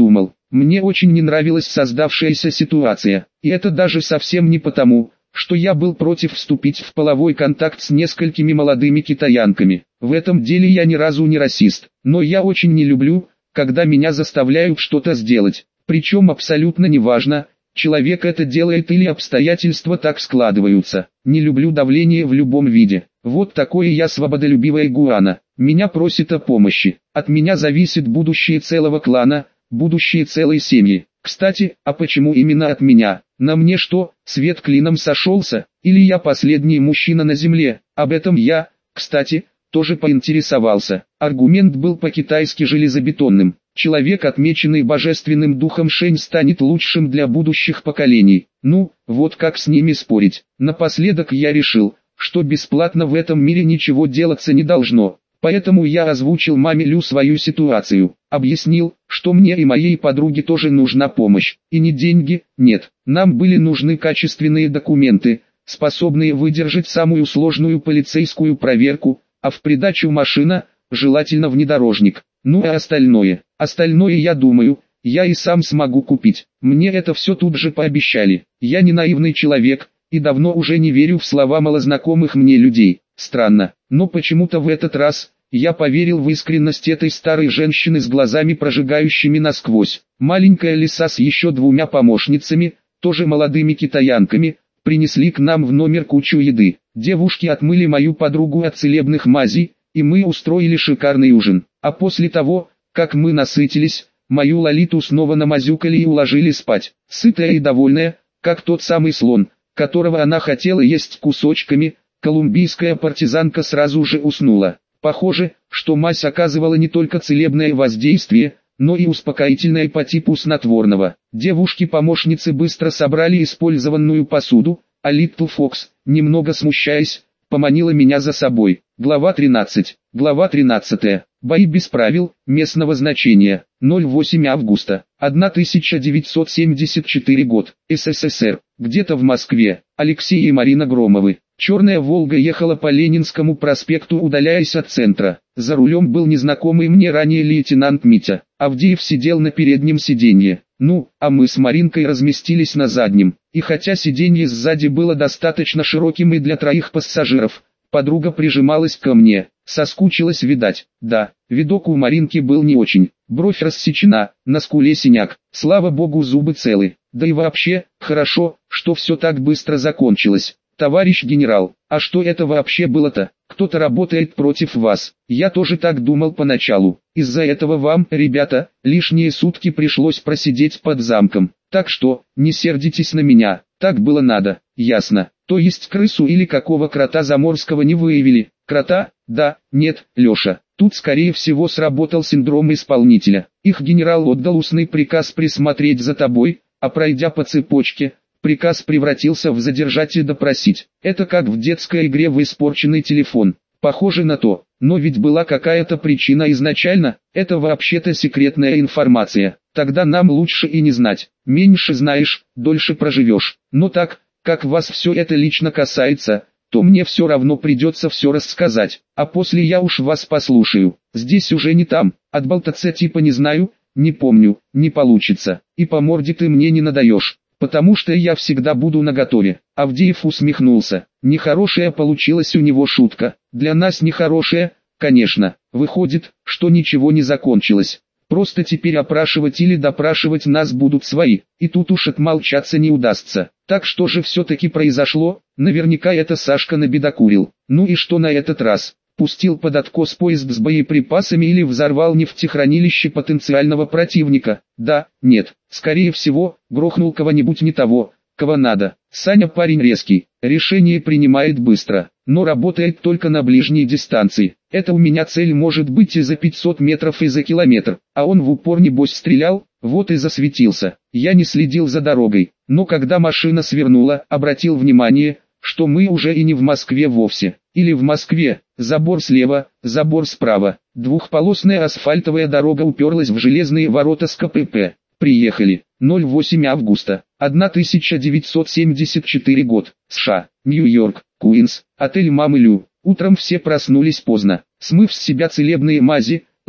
Мне очень не нравилась создавшаяся ситуация, и это даже совсем не потому, что я был против вступить в половой контакт с несколькими молодыми китаянками. В этом деле я ни разу не расист, но я очень не люблю, когда меня заставляют что-то сделать, причем абсолютно неважно, человек это делает или обстоятельства так складываются. Не люблю давление в любом виде. Вот такое я свободолюбивая игуана. Меня просит о помощи. От меня зависит будущее целого клана, будущее целой семьи. Кстати, а почему именно от меня? На мне что, свет клином сошелся? Или я последний мужчина на земле? Об этом я, кстати, тоже поинтересовался. Аргумент был по-китайски железобетонным. Человек, отмеченный божественным духом Шэнь, станет лучшим для будущих поколений. Ну, вот как с ними спорить. Напоследок я решил, что бесплатно в этом мире ничего делаться не должно. Поэтому я озвучил маме Лю свою ситуацию, объяснил, что мне и моей подруге тоже нужна помощь, и не деньги, нет, нам были нужны качественные документы, способные выдержать самую сложную полицейскую проверку, а в придачу машина, желательно внедорожник. Ну а остальное, остальное я думаю, я и сам смогу купить. Мне это все тут же пообещали. Я не наивный человек, и давно уже не верю в слова малознакомых мне людей. Странно, но почему-то в этот раз, я поверил в искренность этой старой женщины с глазами прожигающими насквозь. Маленькая лиса с еще двумя помощницами, тоже молодыми китаянками, принесли к нам в номер кучу еды. Девушки отмыли мою подругу от целебных мазей, и мы устроили шикарный ужин. А после того, как мы насытились, мою Лолиту снова намазюкали и уложили спать. Сытая и довольная, как тот самый слон, которого она хотела есть кусочками, колумбийская партизанка сразу же уснула. Похоже, что мазь оказывала не только целебное воздействие, но и успокоительное по типу снотворного. Девушки-помощницы быстро собрали использованную посуду, а Литл Фокс, немного смущаясь, поманила меня за собой. Глава тринадцать. Глава тринадцать. Бои без правил, местного значения. ноль восемь августа. тысяча девятьсот семьдесят четвёртый год. СССР. Где-то в Москве. Алексей и Марина Громовы. Черная «Волга» ехала по Ленинскому проспекту, удаляясь от центра. За рулем был незнакомый мне ранее лейтенант Митя. Авдеев сидел на переднем сиденье. Ну, а мы с Маринкой разместились на заднем. И хотя сиденье сзади было достаточно широким и для троих пассажиров, подруга прижималась ко мне. Соскучилась, видать. Да, видок у Маринки был не очень. Бровь рассечена, на скуле синяк. Слава богу, зубы целы. Да и вообще, хорошо, что все так быстро закончилось. Товарищ генерал, а что это вообще было-то? Кто-то работает против вас. Я тоже так думал поначалу. Из-за этого вам, ребята, лишние сутки пришлось просидеть под замком. Так что, не сердитесь на меня. Так было надо. Ясно. То есть крысу или какого крота заморского не выявили? Крота? Да, нет, Леша. Тут скорее всего сработал синдром исполнителя. Их генерал отдал устный приказ присмотреть за тобой, а пройдя по цепочке, приказ превратился в задержать и допросить. Это как в детской игре в испорченный телефон. Похоже на то, но ведь была какая-то причина изначально, это вообще-то секретная информация. Тогда нам лучше и не знать. Меньше знаешь, дольше проживешь. Но так, как вас все это лично касается, то мне все равно придется все рассказать. А после я уж вас послушаю. Здесь уже не там, отболтаться типа не знаю, не помню, не получится. И по морде ты мне не надаешь. Потому что я всегда буду наготове. Авдеев усмехнулся. Нехорошая получилась у него шутка. Для нас нехорошая, конечно. Выходит, что ничего не закончилось. Просто теперь опрашивать или допрашивать нас будут свои. И тут уж отмолчаться не удастся. Так что же все-таки произошло? Наверняка это Сашка набедокурил. Ну и что на этот раз? Пустил под откос поезд с боеприпасами или взорвал нефтехранилище потенциального противника? Да, нет, скорее всего, грохнул кого-нибудь не того, кого надо. Саня парень резкий, решение принимает быстро, но работает только на ближней дистанции. Это у меня цель может быть и за пятьсот метров, и за километр, а он в упор небось стрелял, вот и засветился. Я не следил за дорогой, но когда машина свернула, обратил внимание, что мы уже и не в Москве вовсе. Или в Москве, забор слева, забор справа, двухполосная асфальтовая дорога уперлась в железные ворота с ка пэ пэ. Приехали. ноль восемь августа, тысяча девятьсот семьдесят четвёртый год, США, Нью-Йорк, Куинс, отель мамы Лю. Утром все проснулись поздно, смыв с себя целебные мази,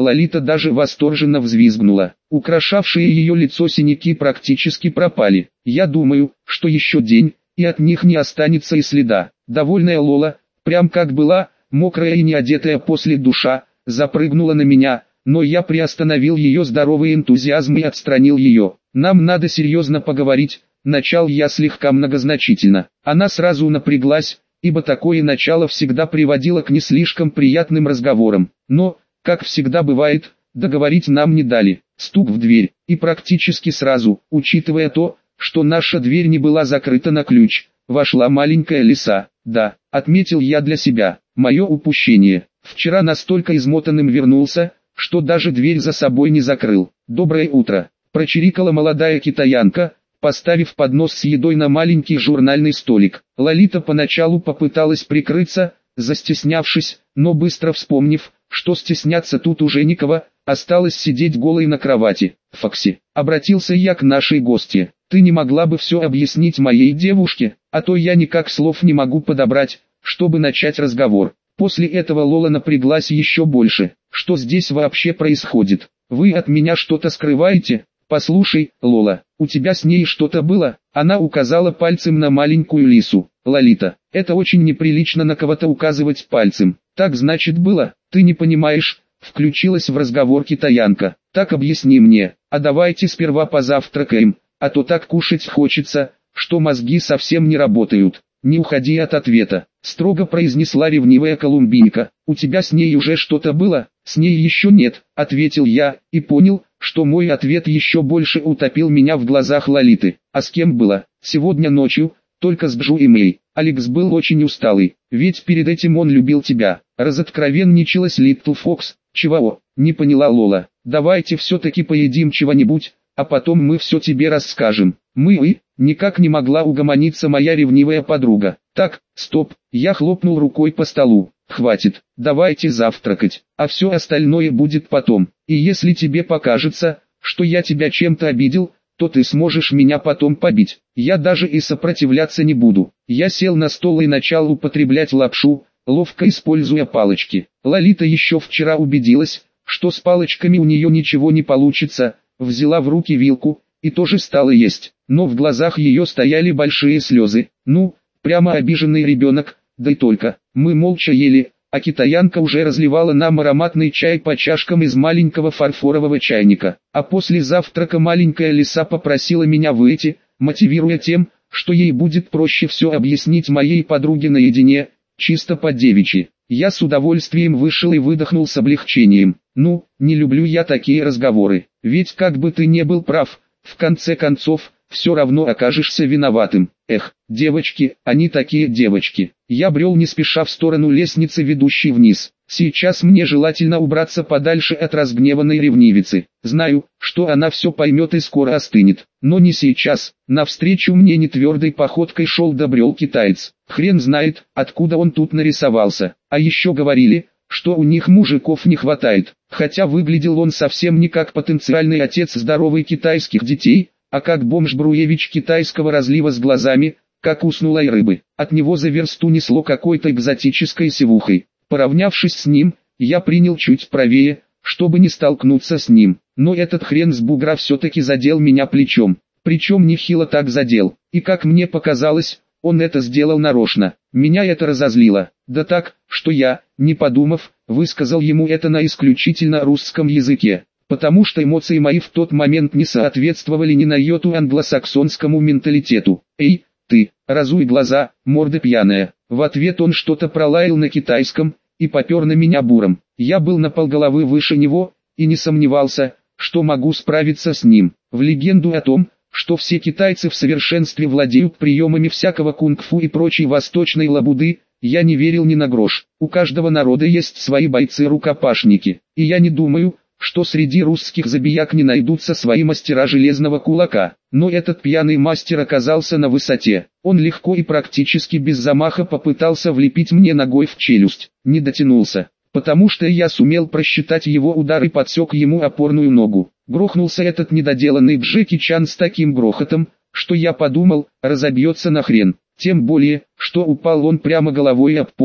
Лолита даже восторженно взвизгнула. Украшавшие ее лицо синяки практически пропали. Я думаю, что еще день, и от них не останется и следа. Довольная Лола, прям как была, мокрая и неодетая после душа, запрыгнула на меня, но я приостановил ее здоровый энтузиазм и отстранил ее. «Нам надо серьезно поговорить», — начал я слегка многозначительно. Она сразу напряглась, ибо такое начало всегда приводило к не слишком приятным разговорам. Но, как всегда бывает, договорить нам не дали. Стук в дверь, и практически сразу, учитывая то, что наша дверь не была закрыта на ключ, вошла маленькая лиса. Да, отметил я для себя, мое упущение. Вчера настолько измотанным вернулся, что даже дверь за собой не закрыл. «Доброе утро», — прочирикала молодая китаянка, поставив поднос с едой на маленький журнальный столик. Лолита поначалу попыталась прикрыться, застеснявшись, но быстро вспомнив, что стесняться тут уже никого, осталось сидеть голой на кровати. «Фокси», — обратился я к нашей гостье, — «ты не могла бы все объяснить моей девушке, а то я никак слов не могу подобрать, чтобы начать разговор». После этого Лола напряглась еще больше. «Что здесь вообще происходит? Вы от меня что-то скрываете? Послушай, Лола, у тебя с ней что-то было?» Она указала пальцем на маленькую лису. «Лолита, это очень неприлично на кого-то указывать пальцем. Так значит было, ты не понимаешь?» Включилась в разговор китаянка. «Так объясни мне, а давайте сперва позавтракаем, а то так кушать хочется, что мозги совсем не работают». «Не уходи от ответа», — строго произнесла ревнивая колумбийка. «У тебя с ней уже что-то было?» «С ней еще нет», — ответил я, и понял, что мой ответ еще больше утопил меня в глазах Лолиты. «А с кем было?» «Сегодня ночью, только с Джу и Мэй. Алекс был очень усталый, ведь перед этим он любил тебя». Разоткровенничалась Литл Фокс. «Чего?» — не поняла Лола. «Давайте все-таки поедим чего-нибудь, а потом мы все тебе расскажем». «Мы и...» — никак не могла угомониться моя ревнивая подруга. «Так, стоп», — я хлопнул рукой по столу. «Хватит, давайте завтракать, а все остальное будет потом. И если тебе покажется, что я тебя чем-то обидел, то ты сможешь меня потом побить. Я даже и сопротивляться не буду». Я сел на стол и начал употреблять лапшу, ловко используя палочки. Лолита еще вчера убедилась, что с палочками у нее ничего не получится, взяла в руки вилку и тоже стала есть, но в глазах ее стояли большие слезы. Ну, прямо обиженный ребенок, да и только. Мы молча ели, а китаянка уже разливала нам ароматный чай по чашкам из маленького фарфорового чайника. А после завтрака маленькая лиса попросила меня выйти, мотивируя тем, что ей будет проще все объяснить моей подруге наедине, чисто по-девичьи. Я с удовольствием вышел и выдохнул с облегчением. Ну, не люблю я такие разговоры, ведь как бы ты не был прав, в конце концов, все равно окажешься виноватым. Эх, девочки, они такие девочки. Я брел не спеша в сторону лестницы, ведущей вниз. Сейчас мне желательно убраться подальше от разгневанной ревнивицы. Знаю, что она все поймет и скоро остынет. Но не сейчас. Навстречу мне нетвердой походкой шел добрел китаец. Хрен знает, откуда он тут нарисовался. А еще говорили, что у них мужиков не хватает. Хотя выглядел он совсем не как потенциальный отец здоровых китайских детей, а как бомж-бруевич китайского разлива с глазами, как уснулой рыбы. От него за версту несло какой-то экзотической сивухой. Поравнявшись с ним, я принял чуть правее, чтобы не столкнуться с ним. Но этот хрен с бугра все-таки задел меня плечом. Причем нехило так задел. И как мне показалось, он это сделал нарочно. Меня это разозлило. Да так, что я, не подумав, высказал ему это на исключительно русском языке. Потому что эмоции мои в тот момент не соответствовали ни на йоту англосаксонскому менталитету. «Эй, ты, разуй глаза, морда пьяная». В ответ он что-то пролаял на китайском и попер на меня буром. Я был на полголовы выше него и не сомневался, что могу справиться с ним. В легенду о том, что все китайцы в совершенстве владеют приемами всякого кунг-фу и прочей восточной лабуды, я не верил ни на грош. У каждого народа есть свои бойцы-рукопашники, и я не думаю, что среди русских забияк не найдутся свои мастера железного кулака. Но этот пьяный мастер оказался на высоте. Он легко и практически без замаха попытался влепить мне ногой в челюсть. Не дотянулся, потому что я сумел просчитать его удар и подсек ему опорную ногу. Грохнулся этот недоделанный Джеки Чан с таким грохотом, что я подумал, разобьется нахрен. Тем более, что упал он прямо головой об пол.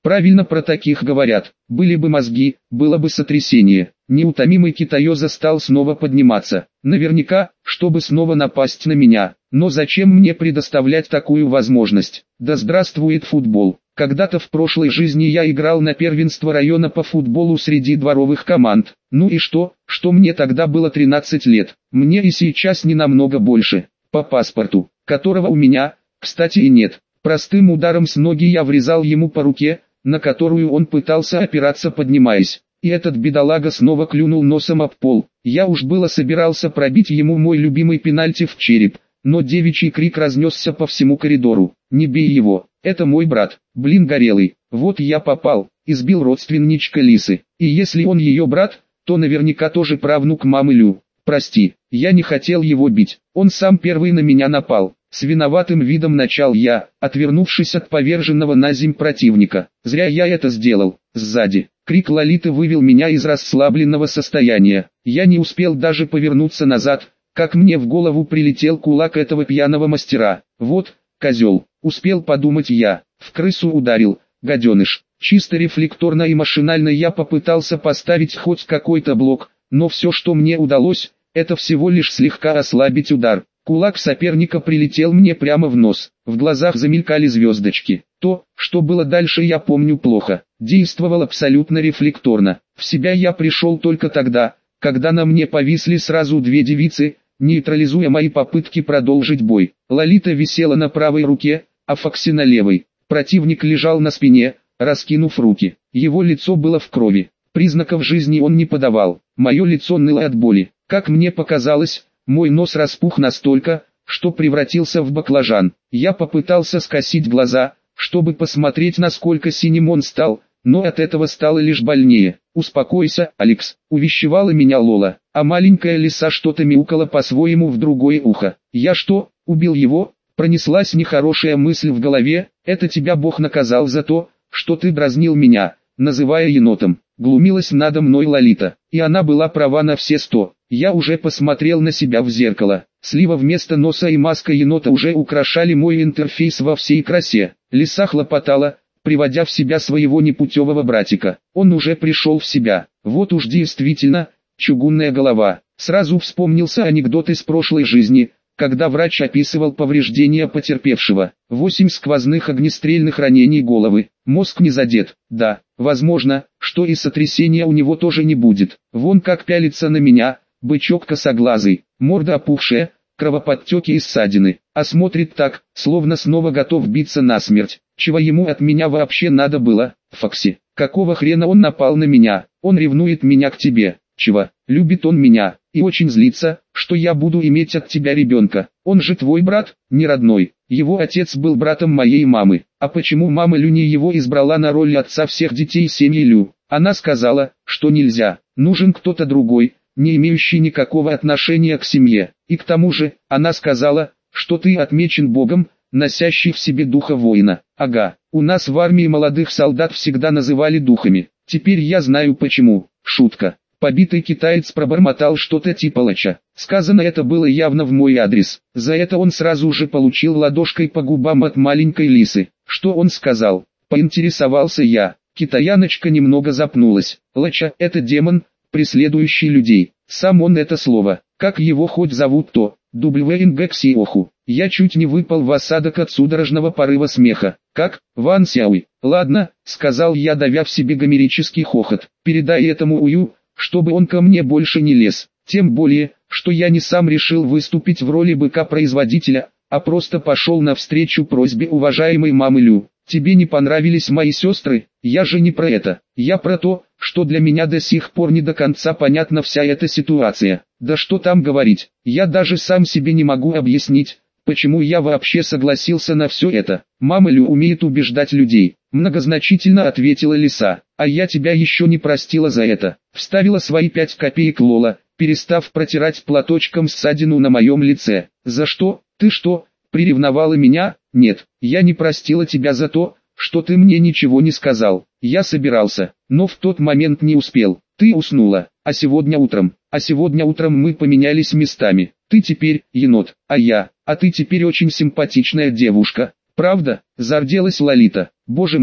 Правильно про таких говорят. Были бы мозги, было бы сотрясение. Неутомимый Китаёза стал снова подниматься. Наверняка, чтобы снова напасть на меня. Но зачем мне предоставлять такую возможность? Да здравствует футбол. Когда-то в прошлой жизни я играл на первенство района по футболу среди дворовых команд. Ну и что, что мне тогда было тринадцать лет. Мне и сейчас не намного больше. По паспорту, которого у меня, кстати, и нет. Простым ударом с ноги я врезал ему по руке, на которую он пытался опираться, поднимаясь. И этот бедолага снова клюнул носом об пол. Я уж было собирался пробить ему мой любимый пенальти в череп, но девичий крик разнесся по всему коридору. «Не бей его, это мой брат, блин горелый, вот я попал», избил родственничка Лисы. И если он ее брат, то наверняка тоже правнук мамы Лю. Прости, я не хотел его бить, он сам первый на меня напал. С виноватым видом начал я, отвернувшись от поверженного наземь противника. Зря я это сделал. Сзади. Крик Лолиты вывел меня из расслабленного состояния. Я не успел даже повернуться назад, как мне в голову прилетел кулак этого пьяного мастера. Вот, козел, успел подумать я. В крысу ударил, гаденыш. Чисто рефлекторно и машинально я попытался поставить хоть какой-то блок, но все, что мне удалось, это всего лишь слегка ослабить удар. Кулак соперника прилетел мне прямо в нос, в глазах замелькали звездочки. То, что было дальше, я помню плохо, действовал абсолютно рефлекторно. В себя я пришел только тогда, когда на мне повисли сразу две девицы, нейтрализуя мои попытки продолжить бой. Лолита висела на правой руке, а Фокси на левой. Противник лежал на спине, раскинув руки. Его лицо было в крови, признаков жизни он не подавал. Мое лицо ныло от боли. Как мне показалось, мой нос распух настолько, что превратился в баклажан. Я попытался скосить глаза, чтобы посмотреть, насколько синим он стал, но от этого стало лишь больнее. «Успокойся, Алекс», — увещевала меня Лола, а маленькая лиса что-то мяукала по-своему в другое ухо. «Я что, убил его?» Пронеслась нехорошая мысль в голове. «Это тебя Бог наказал за то, что ты дразнил меня, называя енотом». Глумилась надо мной Лолита, и она была права на все сто. Я уже посмотрел на себя в зеркало. Слива вместо носа и маска енота уже украшали мой интерфейс во всей красе. Лиса хлопотала, приводя в себя своего непутевого братика. Он уже пришел в себя. Вот уж действительно, чугунная голова. Сразу вспомнился анекдот из прошлой жизни, когда врач описывал повреждения потерпевшего. Восемь сквозных огнестрельных ранений головы. Мозг не задет. Да, возможно, что и сотрясения у него тоже не будет. Вон как пялится на меня, бычок косоглазый, морда опухшая, кровоподтеки и ссадины. А смотрит так, словно снова готов биться насмерть. Чего ему от меня вообще надо было? Фокси, какого хрена он напал на меня? Он ревнует меня к тебе. Чего? Любит он меня, и очень злится, что я буду иметь от тебя ребенка. Он же твой брат, не родной. Его отец был братом моей мамы. А почему мама Лю не его избрала на роль отца всех детей семьи Лю? Она сказала, что нельзя, нужен кто-то другой, не имеющий никакого отношения к семье. И к тому же, она сказала, что ты отмечен Богом, носящий в себе духа воина. Ага, у нас в армии молодых солдат всегда называли духами. Теперь я знаю почему. Шутка. Побитый китаец пробормотал что-то типа лача. Сказано это было явно в мой адрес. За это он сразу же получил ладошкой по губам от маленькой лисы. Что он сказал? Поинтересовался я. Китаяночка немного запнулась. Лача — это демон, преследующий людей. Сам он это слово. Как его хоть зовут то? Дубльвэйнгэксиоху. Я чуть не выпал в осадок от судорожного порыва смеха. Как? Ван Сяуй. Ладно, сказал я, давя в себе гомерический хохот. Передай этому Ую, чтобы он ко мне больше не лез. Тем более, что я не сам решил выступить в роли быка-производителя, а просто пошел навстречу просьбе уважаемой мамы Лю. Тебе не понравились мои сестры? Я же не про это. Я про то, что для меня до сих пор не до конца понятна вся эта ситуация. Да что там говорить, я даже сам себе не могу объяснить, почему я вообще согласился на все это. Мама Лю умеет убеждать людей, многозначительно ответила лиса. А я тебя еще не простила за это. Вставила свои пять копеек Лола, перестав протирать платочком ссадину на моем лице. За что? Ты что, приревновала меня? Нет, я не простила тебя за то, что ты мне ничего не сказал. Я собирался, но в тот момент не успел. Ты уснула, а сегодня утром, а сегодня утром мы поменялись местами. Ты теперь енот, а я, а ты теперь очень симпатичная девушка. Правда? Зарделась Лолита. Боже мой,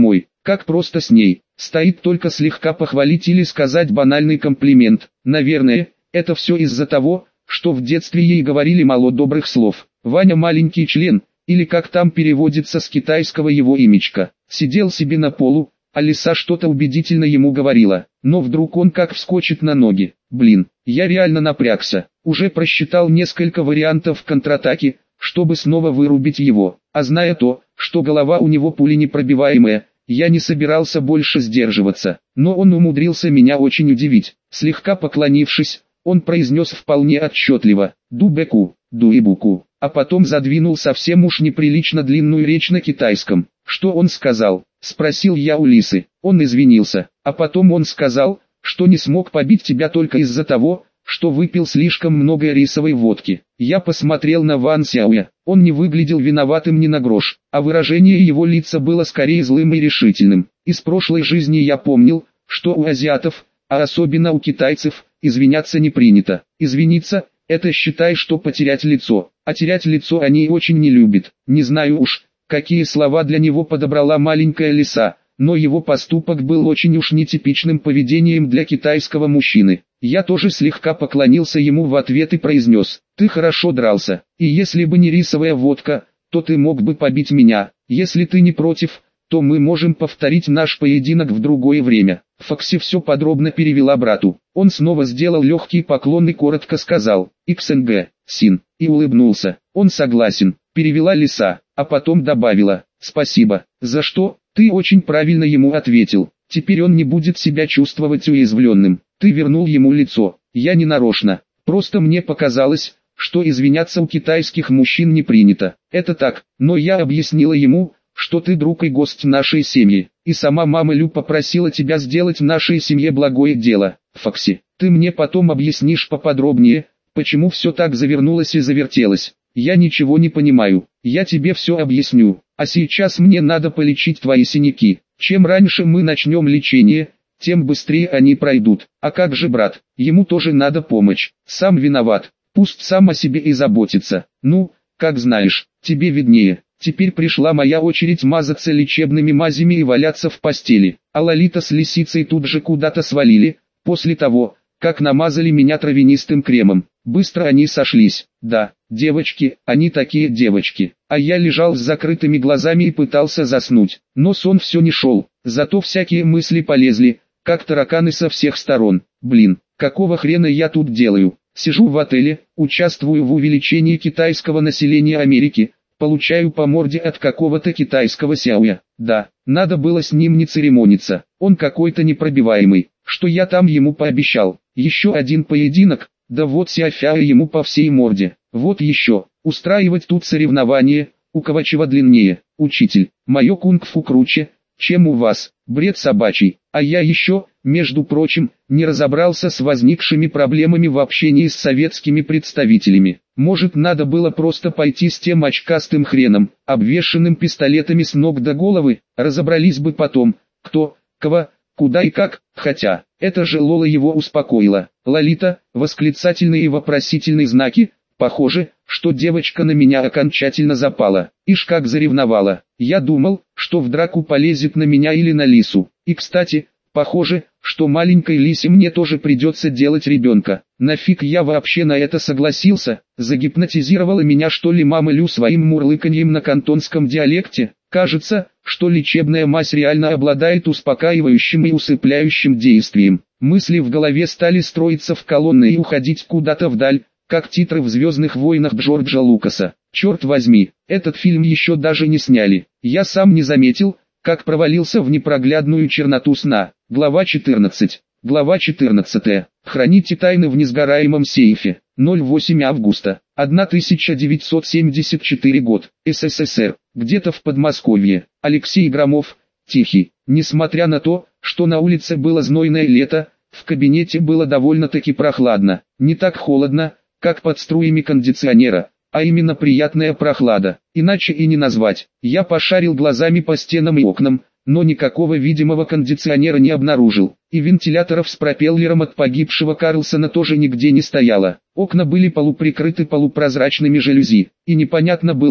Как просто с ней. Стоит только слегка похвалить или сказать банальный комплимент. Наверное, это все из-за того, что в детстве ей говорили мало добрых слов. Ваня маленький член, или как там переводится с китайского его имечко, сидел себе на полу, а лиса что-то убедительно ему говорила. Но вдруг он как вскочит на ноги. Блин, я реально напрягся. Уже просчитал несколько вариантов контратаки, чтобы снова вырубить его. А зная то, что голова у него пуленепробиваемая, я не собирался больше сдерживаться. Но он умудрился меня очень удивить. Слегка поклонившись, он произнес вполне отчетливо «Дубеку, дуибуку», а потом задвинул совсем уж неприлично длинную речь на китайском. «Что он сказал?» — спросил я у лисы. Он извинился, а потом он сказал, что не смог побить тебя только из-за того, что выпил слишком много рисовой водки. Я посмотрел на Ван Сяоя. Он не выглядел виноватым ни на грош, а выражение его лица было скорее злым и решительным. Из прошлой жизни я помнил, что у азиатов, а особенно у китайцев, извиняться не принято. Извиниться – это считай, что потерять лицо, а терять лицо они очень не любят. Не знаю уж, какие слова для него подобрала маленькая лиса, но его поступок был очень уж нетипичным поведением для китайского мужчины. Я тоже слегка поклонился ему в ответ и произнес: «Ты хорошо дрался, и если бы не рисовая водка, то ты мог бы побить меня. Если ты не против, то мы можем повторить наш поединок в другое время». Фокси все подробно перевела брату. Он снова сделал легкий поклон и коротко сказал «икс эн гэ, син», и улыбнулся. «Он согласен», перевела лиса, а потом добавила «спасибо». «За что?» «Ты очень правильно ему ответил. Теперь он не будет себя чувствовать уязвленным. Ты вернул ему лицо. Я не нарочно. Просто мне показалось, что извиняться у китайских мужчин не принято. Это так, но я объяснила ему, что ты друг и гость нашей семьи. И сама мама Лю попросила тебя сделать в нашей семье благое дело. Фокси, ты мне потом объяснишь поподробнее, почему все так завернулось и завертелось. Я ничего не понимаю. Я тебе все объясню. А сейчас мне надо полечить твои синяки. Чем раньше мы начнем лечение, тем быстрее они пройдут. А как же брат? Ему тоже надо помощь. Сам виноват. Пусть сам о себе и заботится. Ну, как знаешь, тебе виднее. Теперь пришла моя очередь мазаться лечебными мазями и валяться в постели. А Лолита с лисицей тут же куда-то свалили, после того, как намазали меня травянистым кремом. Быстро они сошлись. Да, девочки, они такие девочки. А я лежал с закрытыми глазами и пытался заснуть. Но сон все не шел. Зато всякие мысли полезли, как тараканы со всех сторон. Блин, какого хрена я тут делаю? Сижу в отеле, участвую в увеличении китайского населения Америки, получаю по морде от какого-то китайского сяоя. Да, надо было с ним не церемониться. Он какой-то непробиваемый. Что я там ему пообещал? Еще один поединок? Да вот сяофя ему по всей морде. Вот еще, устраивать тут соревнования, у кого чего длиннее. Учитель, мое кунг-фу круче, чем у вас. Бред собачий. А я еще, между прочим, не разобрался с возникшими проблемами в общении с советскими представителями. Может, надо было просто пойти с тем очкастым хреном, обвешанным пистолетами с ног до головы, разобрались бы потом, кто, кого, куда и как, хотя, это же Лола его успокоила. Лолита, восклицательные и вопросительные знаки, похоже, что девочка на меня окончательно запала. Ишь как заревновала. Я думал, что в драку полезет на меня или на лису. И кстати, похоже, что маленькой лисе мне тоже придется делать ребенка. Нафиг я вообще на это согласился? Загипнотизировала меня что ли мама Лю своим мурлыканьем на кантонском диалекте? Кажется, что лечебная мазь реально обладает успокаивающим и усыпляющим действием. Мысли в голове стали строиться в колонны и уходить куда-то вдаль, как титры в «Звездных войнах» Джорджа Лукаса. Черт возьми, этот фильм еще даже не сняли. Я сам не заметил, как провалился в непроглядную черноту сна. Глава четырнадцать. Глава четырнадцатая. Храните тайны в несгораемом сейфе. ноль восемь августа. тысяча девятьсот семьдесят четвёртый год. эс эс эс эр. Где-то в Подмосковье. Алексей Громов. Тихий. Несмотря на то, что на улице было знойное лето, в кабинете было довольно-таки прохладно. Не так холодно, как под струями кондиционера, а именно приятная прохлада. Иначе и не назвать. Я пошарил глазами по стенам и окнам, но никакого видимого кондиционера не обнаружил. И вентиляторов с пропеллером от погибшего Карлсона тоже нигде не стояло. Окна были полуприкрыты полупрозрачными жалюзи, и непонятно было,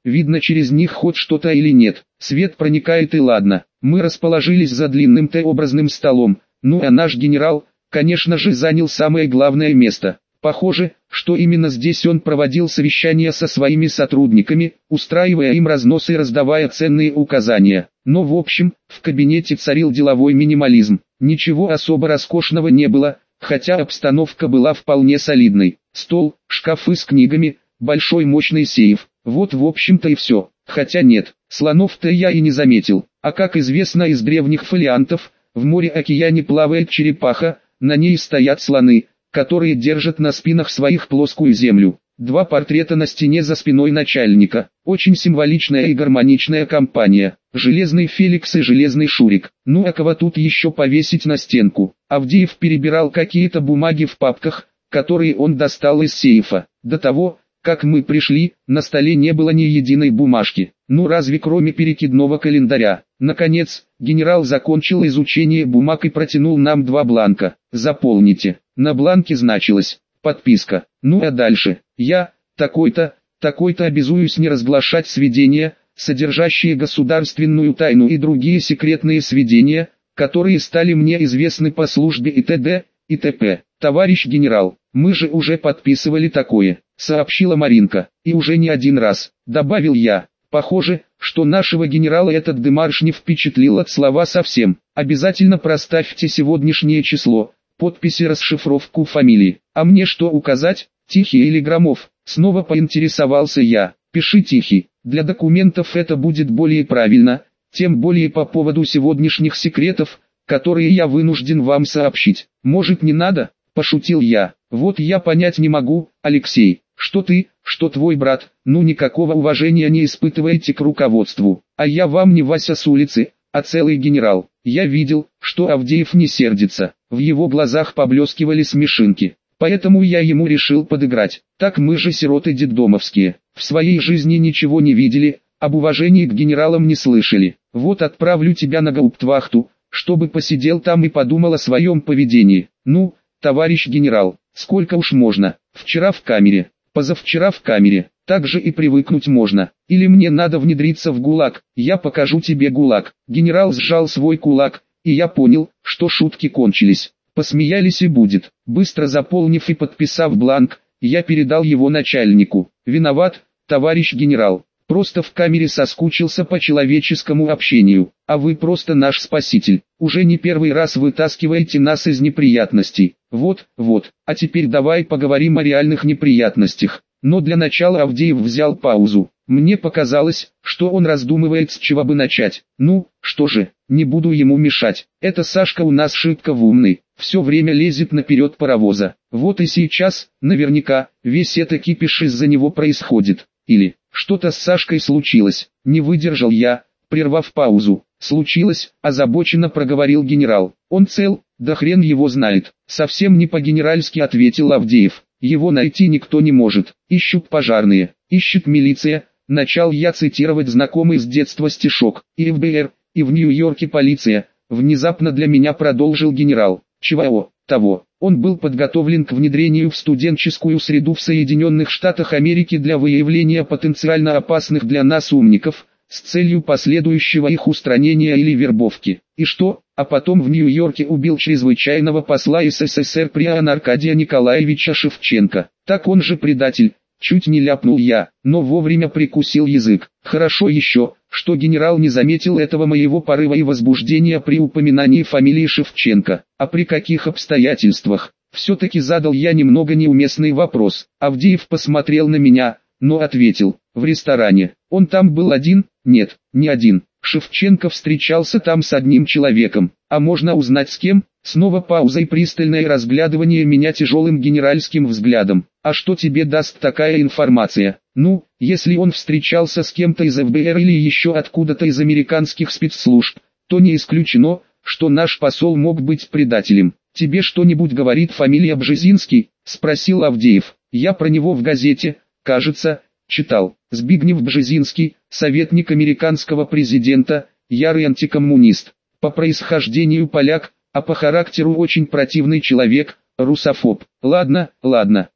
видно через них хоть что-то или нет. Свет проникает и ладно. Мы расположились за длинным Т-образным столом, ну а наш генерал, конечно же, занял самое главное место. Похоже, что именно здесь он проводил совещания со своими сотрудниками, устраивая им разносы и раздавая ценные указания. Но в общем, в кабинете царил деловой минимализм. Ничего особо роскошного не было, хотя обстановка была вполне солидной. Стол, шкафы с книгами, большой мощный сейф. Вот в общем-то и все. Хотя нет, слонов-то я и не заметил. А как известно из древних фолиантов, в море-океане плавает черепаха, на ней стоят слоны, которые держат на спинах своих плоскую землю. Два портрета на стене за спиной начальника. Очень символичная и гармоничная компания. Железный Феликс и Железный Шурик. Ну а кого тут еще повесить на стенку? Авдеев перебирал какие-то бумаги в папках, которые он достал из сейфа. До того, как мы пришли, на столе не было ни единой бумажки. Ну разве кроме перекидного календаря. Наконец, генерал закончил изучение бумаг и протянул нам два бланка. Заполните. На бланке значилась подписка. Ну а дальше, я, такой-то, такой-то обязуюсь не разглашать сведения, содержащие государственную тайну и другие секретные сведения, которые стали мне известны по службе и т.д. и т.п. Товарищ генерал, мы же уже подписывали такое, сообщила Маринка, и уже не один раз, добавил я. Похоже, что нашего генерала этот демарш не впечатлил от слова совсем. Обязательно проставьте сегодняшнее число, подписи, расшифровку фамилии. А мне что указать, Тихий или Громов? Снова поинтересовался я. Пиши Тихий, для документов это будет более правильно, тем более по поводу сегодняшних секретов, которые я вынужден вам сообщить. Может не надо? Пошутил я. Вот я понять не могу, Алексей, что ты, что твой брат, ну никакого уважения не испытываете к руководству. А я вам не Вася с улицы, а целый генерал. Я видел, что Авдеев не сердится. В его глазах поблескивали смешинки. Поэтому я ему решил подыграть. Так мы же сироты детдомовские. В своей жизни ничего не видели, об уважении к генералам не слышали. Вот отправлю тебя на гауптвахту, чтобы посидел там и подумал о своем поведении. Ну, товарищ генерал, сколько уж можно. Вчера в камере, позавчера в камере. Так же и привыкнуть можно. Или мне надо внедриться в ГУЛАГ, я покажу тебе ГУЛАГ. Генерал сжал свой кулак, и я понял, что шутки кончились. Посмеялись и будет. Быстро заполнив и подписав бланк, я передал его начальнику. Виноват, товарищ генерал. Просто в камере соскучился по человеческому общению. А вы просто наш спаситель. Уже не первый раз вытаскиваете нас из неприятностей. Вот, вот. А теперь давай поговорим о реальных неприятностях. Но для начала Авдеев взял паузу. Мне показалось, что он раздумывает, с чего бы начать. Ну, что же, не буду ему мешать. Это Сашка у нас шибко умный, все время лезет наперед паровоза. Вот и сейчас, наверняка, весь этот кипиш из-за него происходит. Или, что-то с Сашкой случилось. Не выдержал я, прервав паузу. Случилось, озабоченно проговорил генерал. Он цел, да хрен его знает. Совсем не по-генеральски ответил Авдеев. Его найти никто не может. Ищут пожарные, ищет милиция. Начал я цитировать знакомый с детства стишок. И эф бэ эр, и в Нью-Йорке полиция. Внезапно для меня продолжил генерал. Чего? Того. Он был подготовлен к внедрению в студенческую среду в Соединенных Штатах Америки для выявления потенциально опасных для нас умников, с целью последующего их устранения или вербовки. И что? А потом в Нью-Йорке убил чрезвычайного посла эс эс эс эр при ан Аркадия Николаевича Шевченко. Так он же предатель. Чуть не ляпнул я, но вовремя прикусил язык. Хорошо еще, что генерал не заметил этого моего порыва и возбуждения при упоминании фамилии Шевченко. А при каких обстоятельствах? Все-таки задал я немного неуместный вопрос. Авдеев посмотрел на меня, но ответил. В ресторане. Он там был один? Нет, не один. Шевченко встречался там с одним человеком. А можно узнать с кем? Снова пауза и пристальное разглядывание меня тяжелым генеральским взглядом. А что тебе даст такая информация? Ну, если он встречался с кем-то из эф бэ эр или еще откуда-то из американских спецслужб, то не исключено, что наш посол мог быть предателем. Тебе что-нибудь говорит фамилия Бжезинский? Спросил Авдеев. Я про него в газете, кажется, читал. Збигнев Бжезинский, советник американского президента, ярый антикоммунист. По происхождению поляк, а по характеру очень противный человек, русофоб. Ладно, ладно,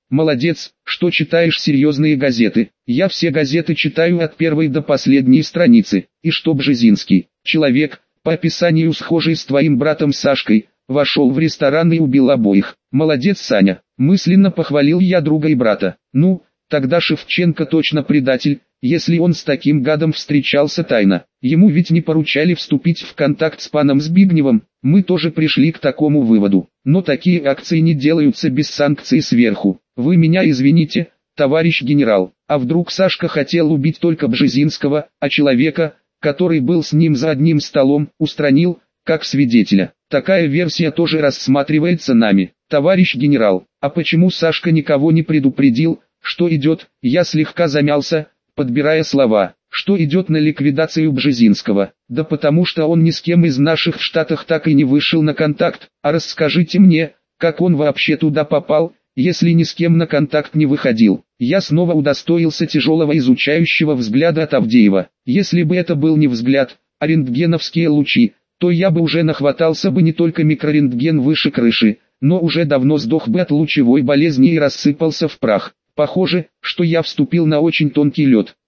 Молодец, что читаешь серьезные газеты. Я все газеты читаю от первой до последней страницы. И что Бжезинский, человек, по описанию схожий с твоим братом Сашкой, вошел в ресторан и убил обоих. Молодец, Саня. Мысленно похвалил я друга и брата. Ну, тогда Шевченко точно предатель, если он с таким гадом встречался тайно. Ему ведь не поручали вступить в контакт с паном Збигневым. Мы тоже пришли к такому выводу. Но такие акции не делаются без санкций сверху. Вы меня извините, товарищ генерал. А вдруг Сашка хотел убить только Бжезинского, а человека, который был с ним за одним столом, устранил, как свидетеля? Такая версия тоже рассматривается нами. Товарищ генерал, а почему Сашка никого не предупредил, что идет? Я слегка замялся, подбирая слова. Что идет на ликвидацию Бжезинского? Да потому что он ни с кем из наших в Штатах так и не вышел на контакт. А расскажите мне, как он вообще туда попал, если ни с кем на контакт не выходил? Я снова удостоился тяжелого изучающего взгляда от Авдеева. Если бы это был не взгляд, а рентгеновские лучи, то я бы уже нахватался бы не только микрорентген выше крыши, но уже давно сдох бы от лучевой болезни и рассыпался в прах. Похоже, что я вступил на очень тонкий лед.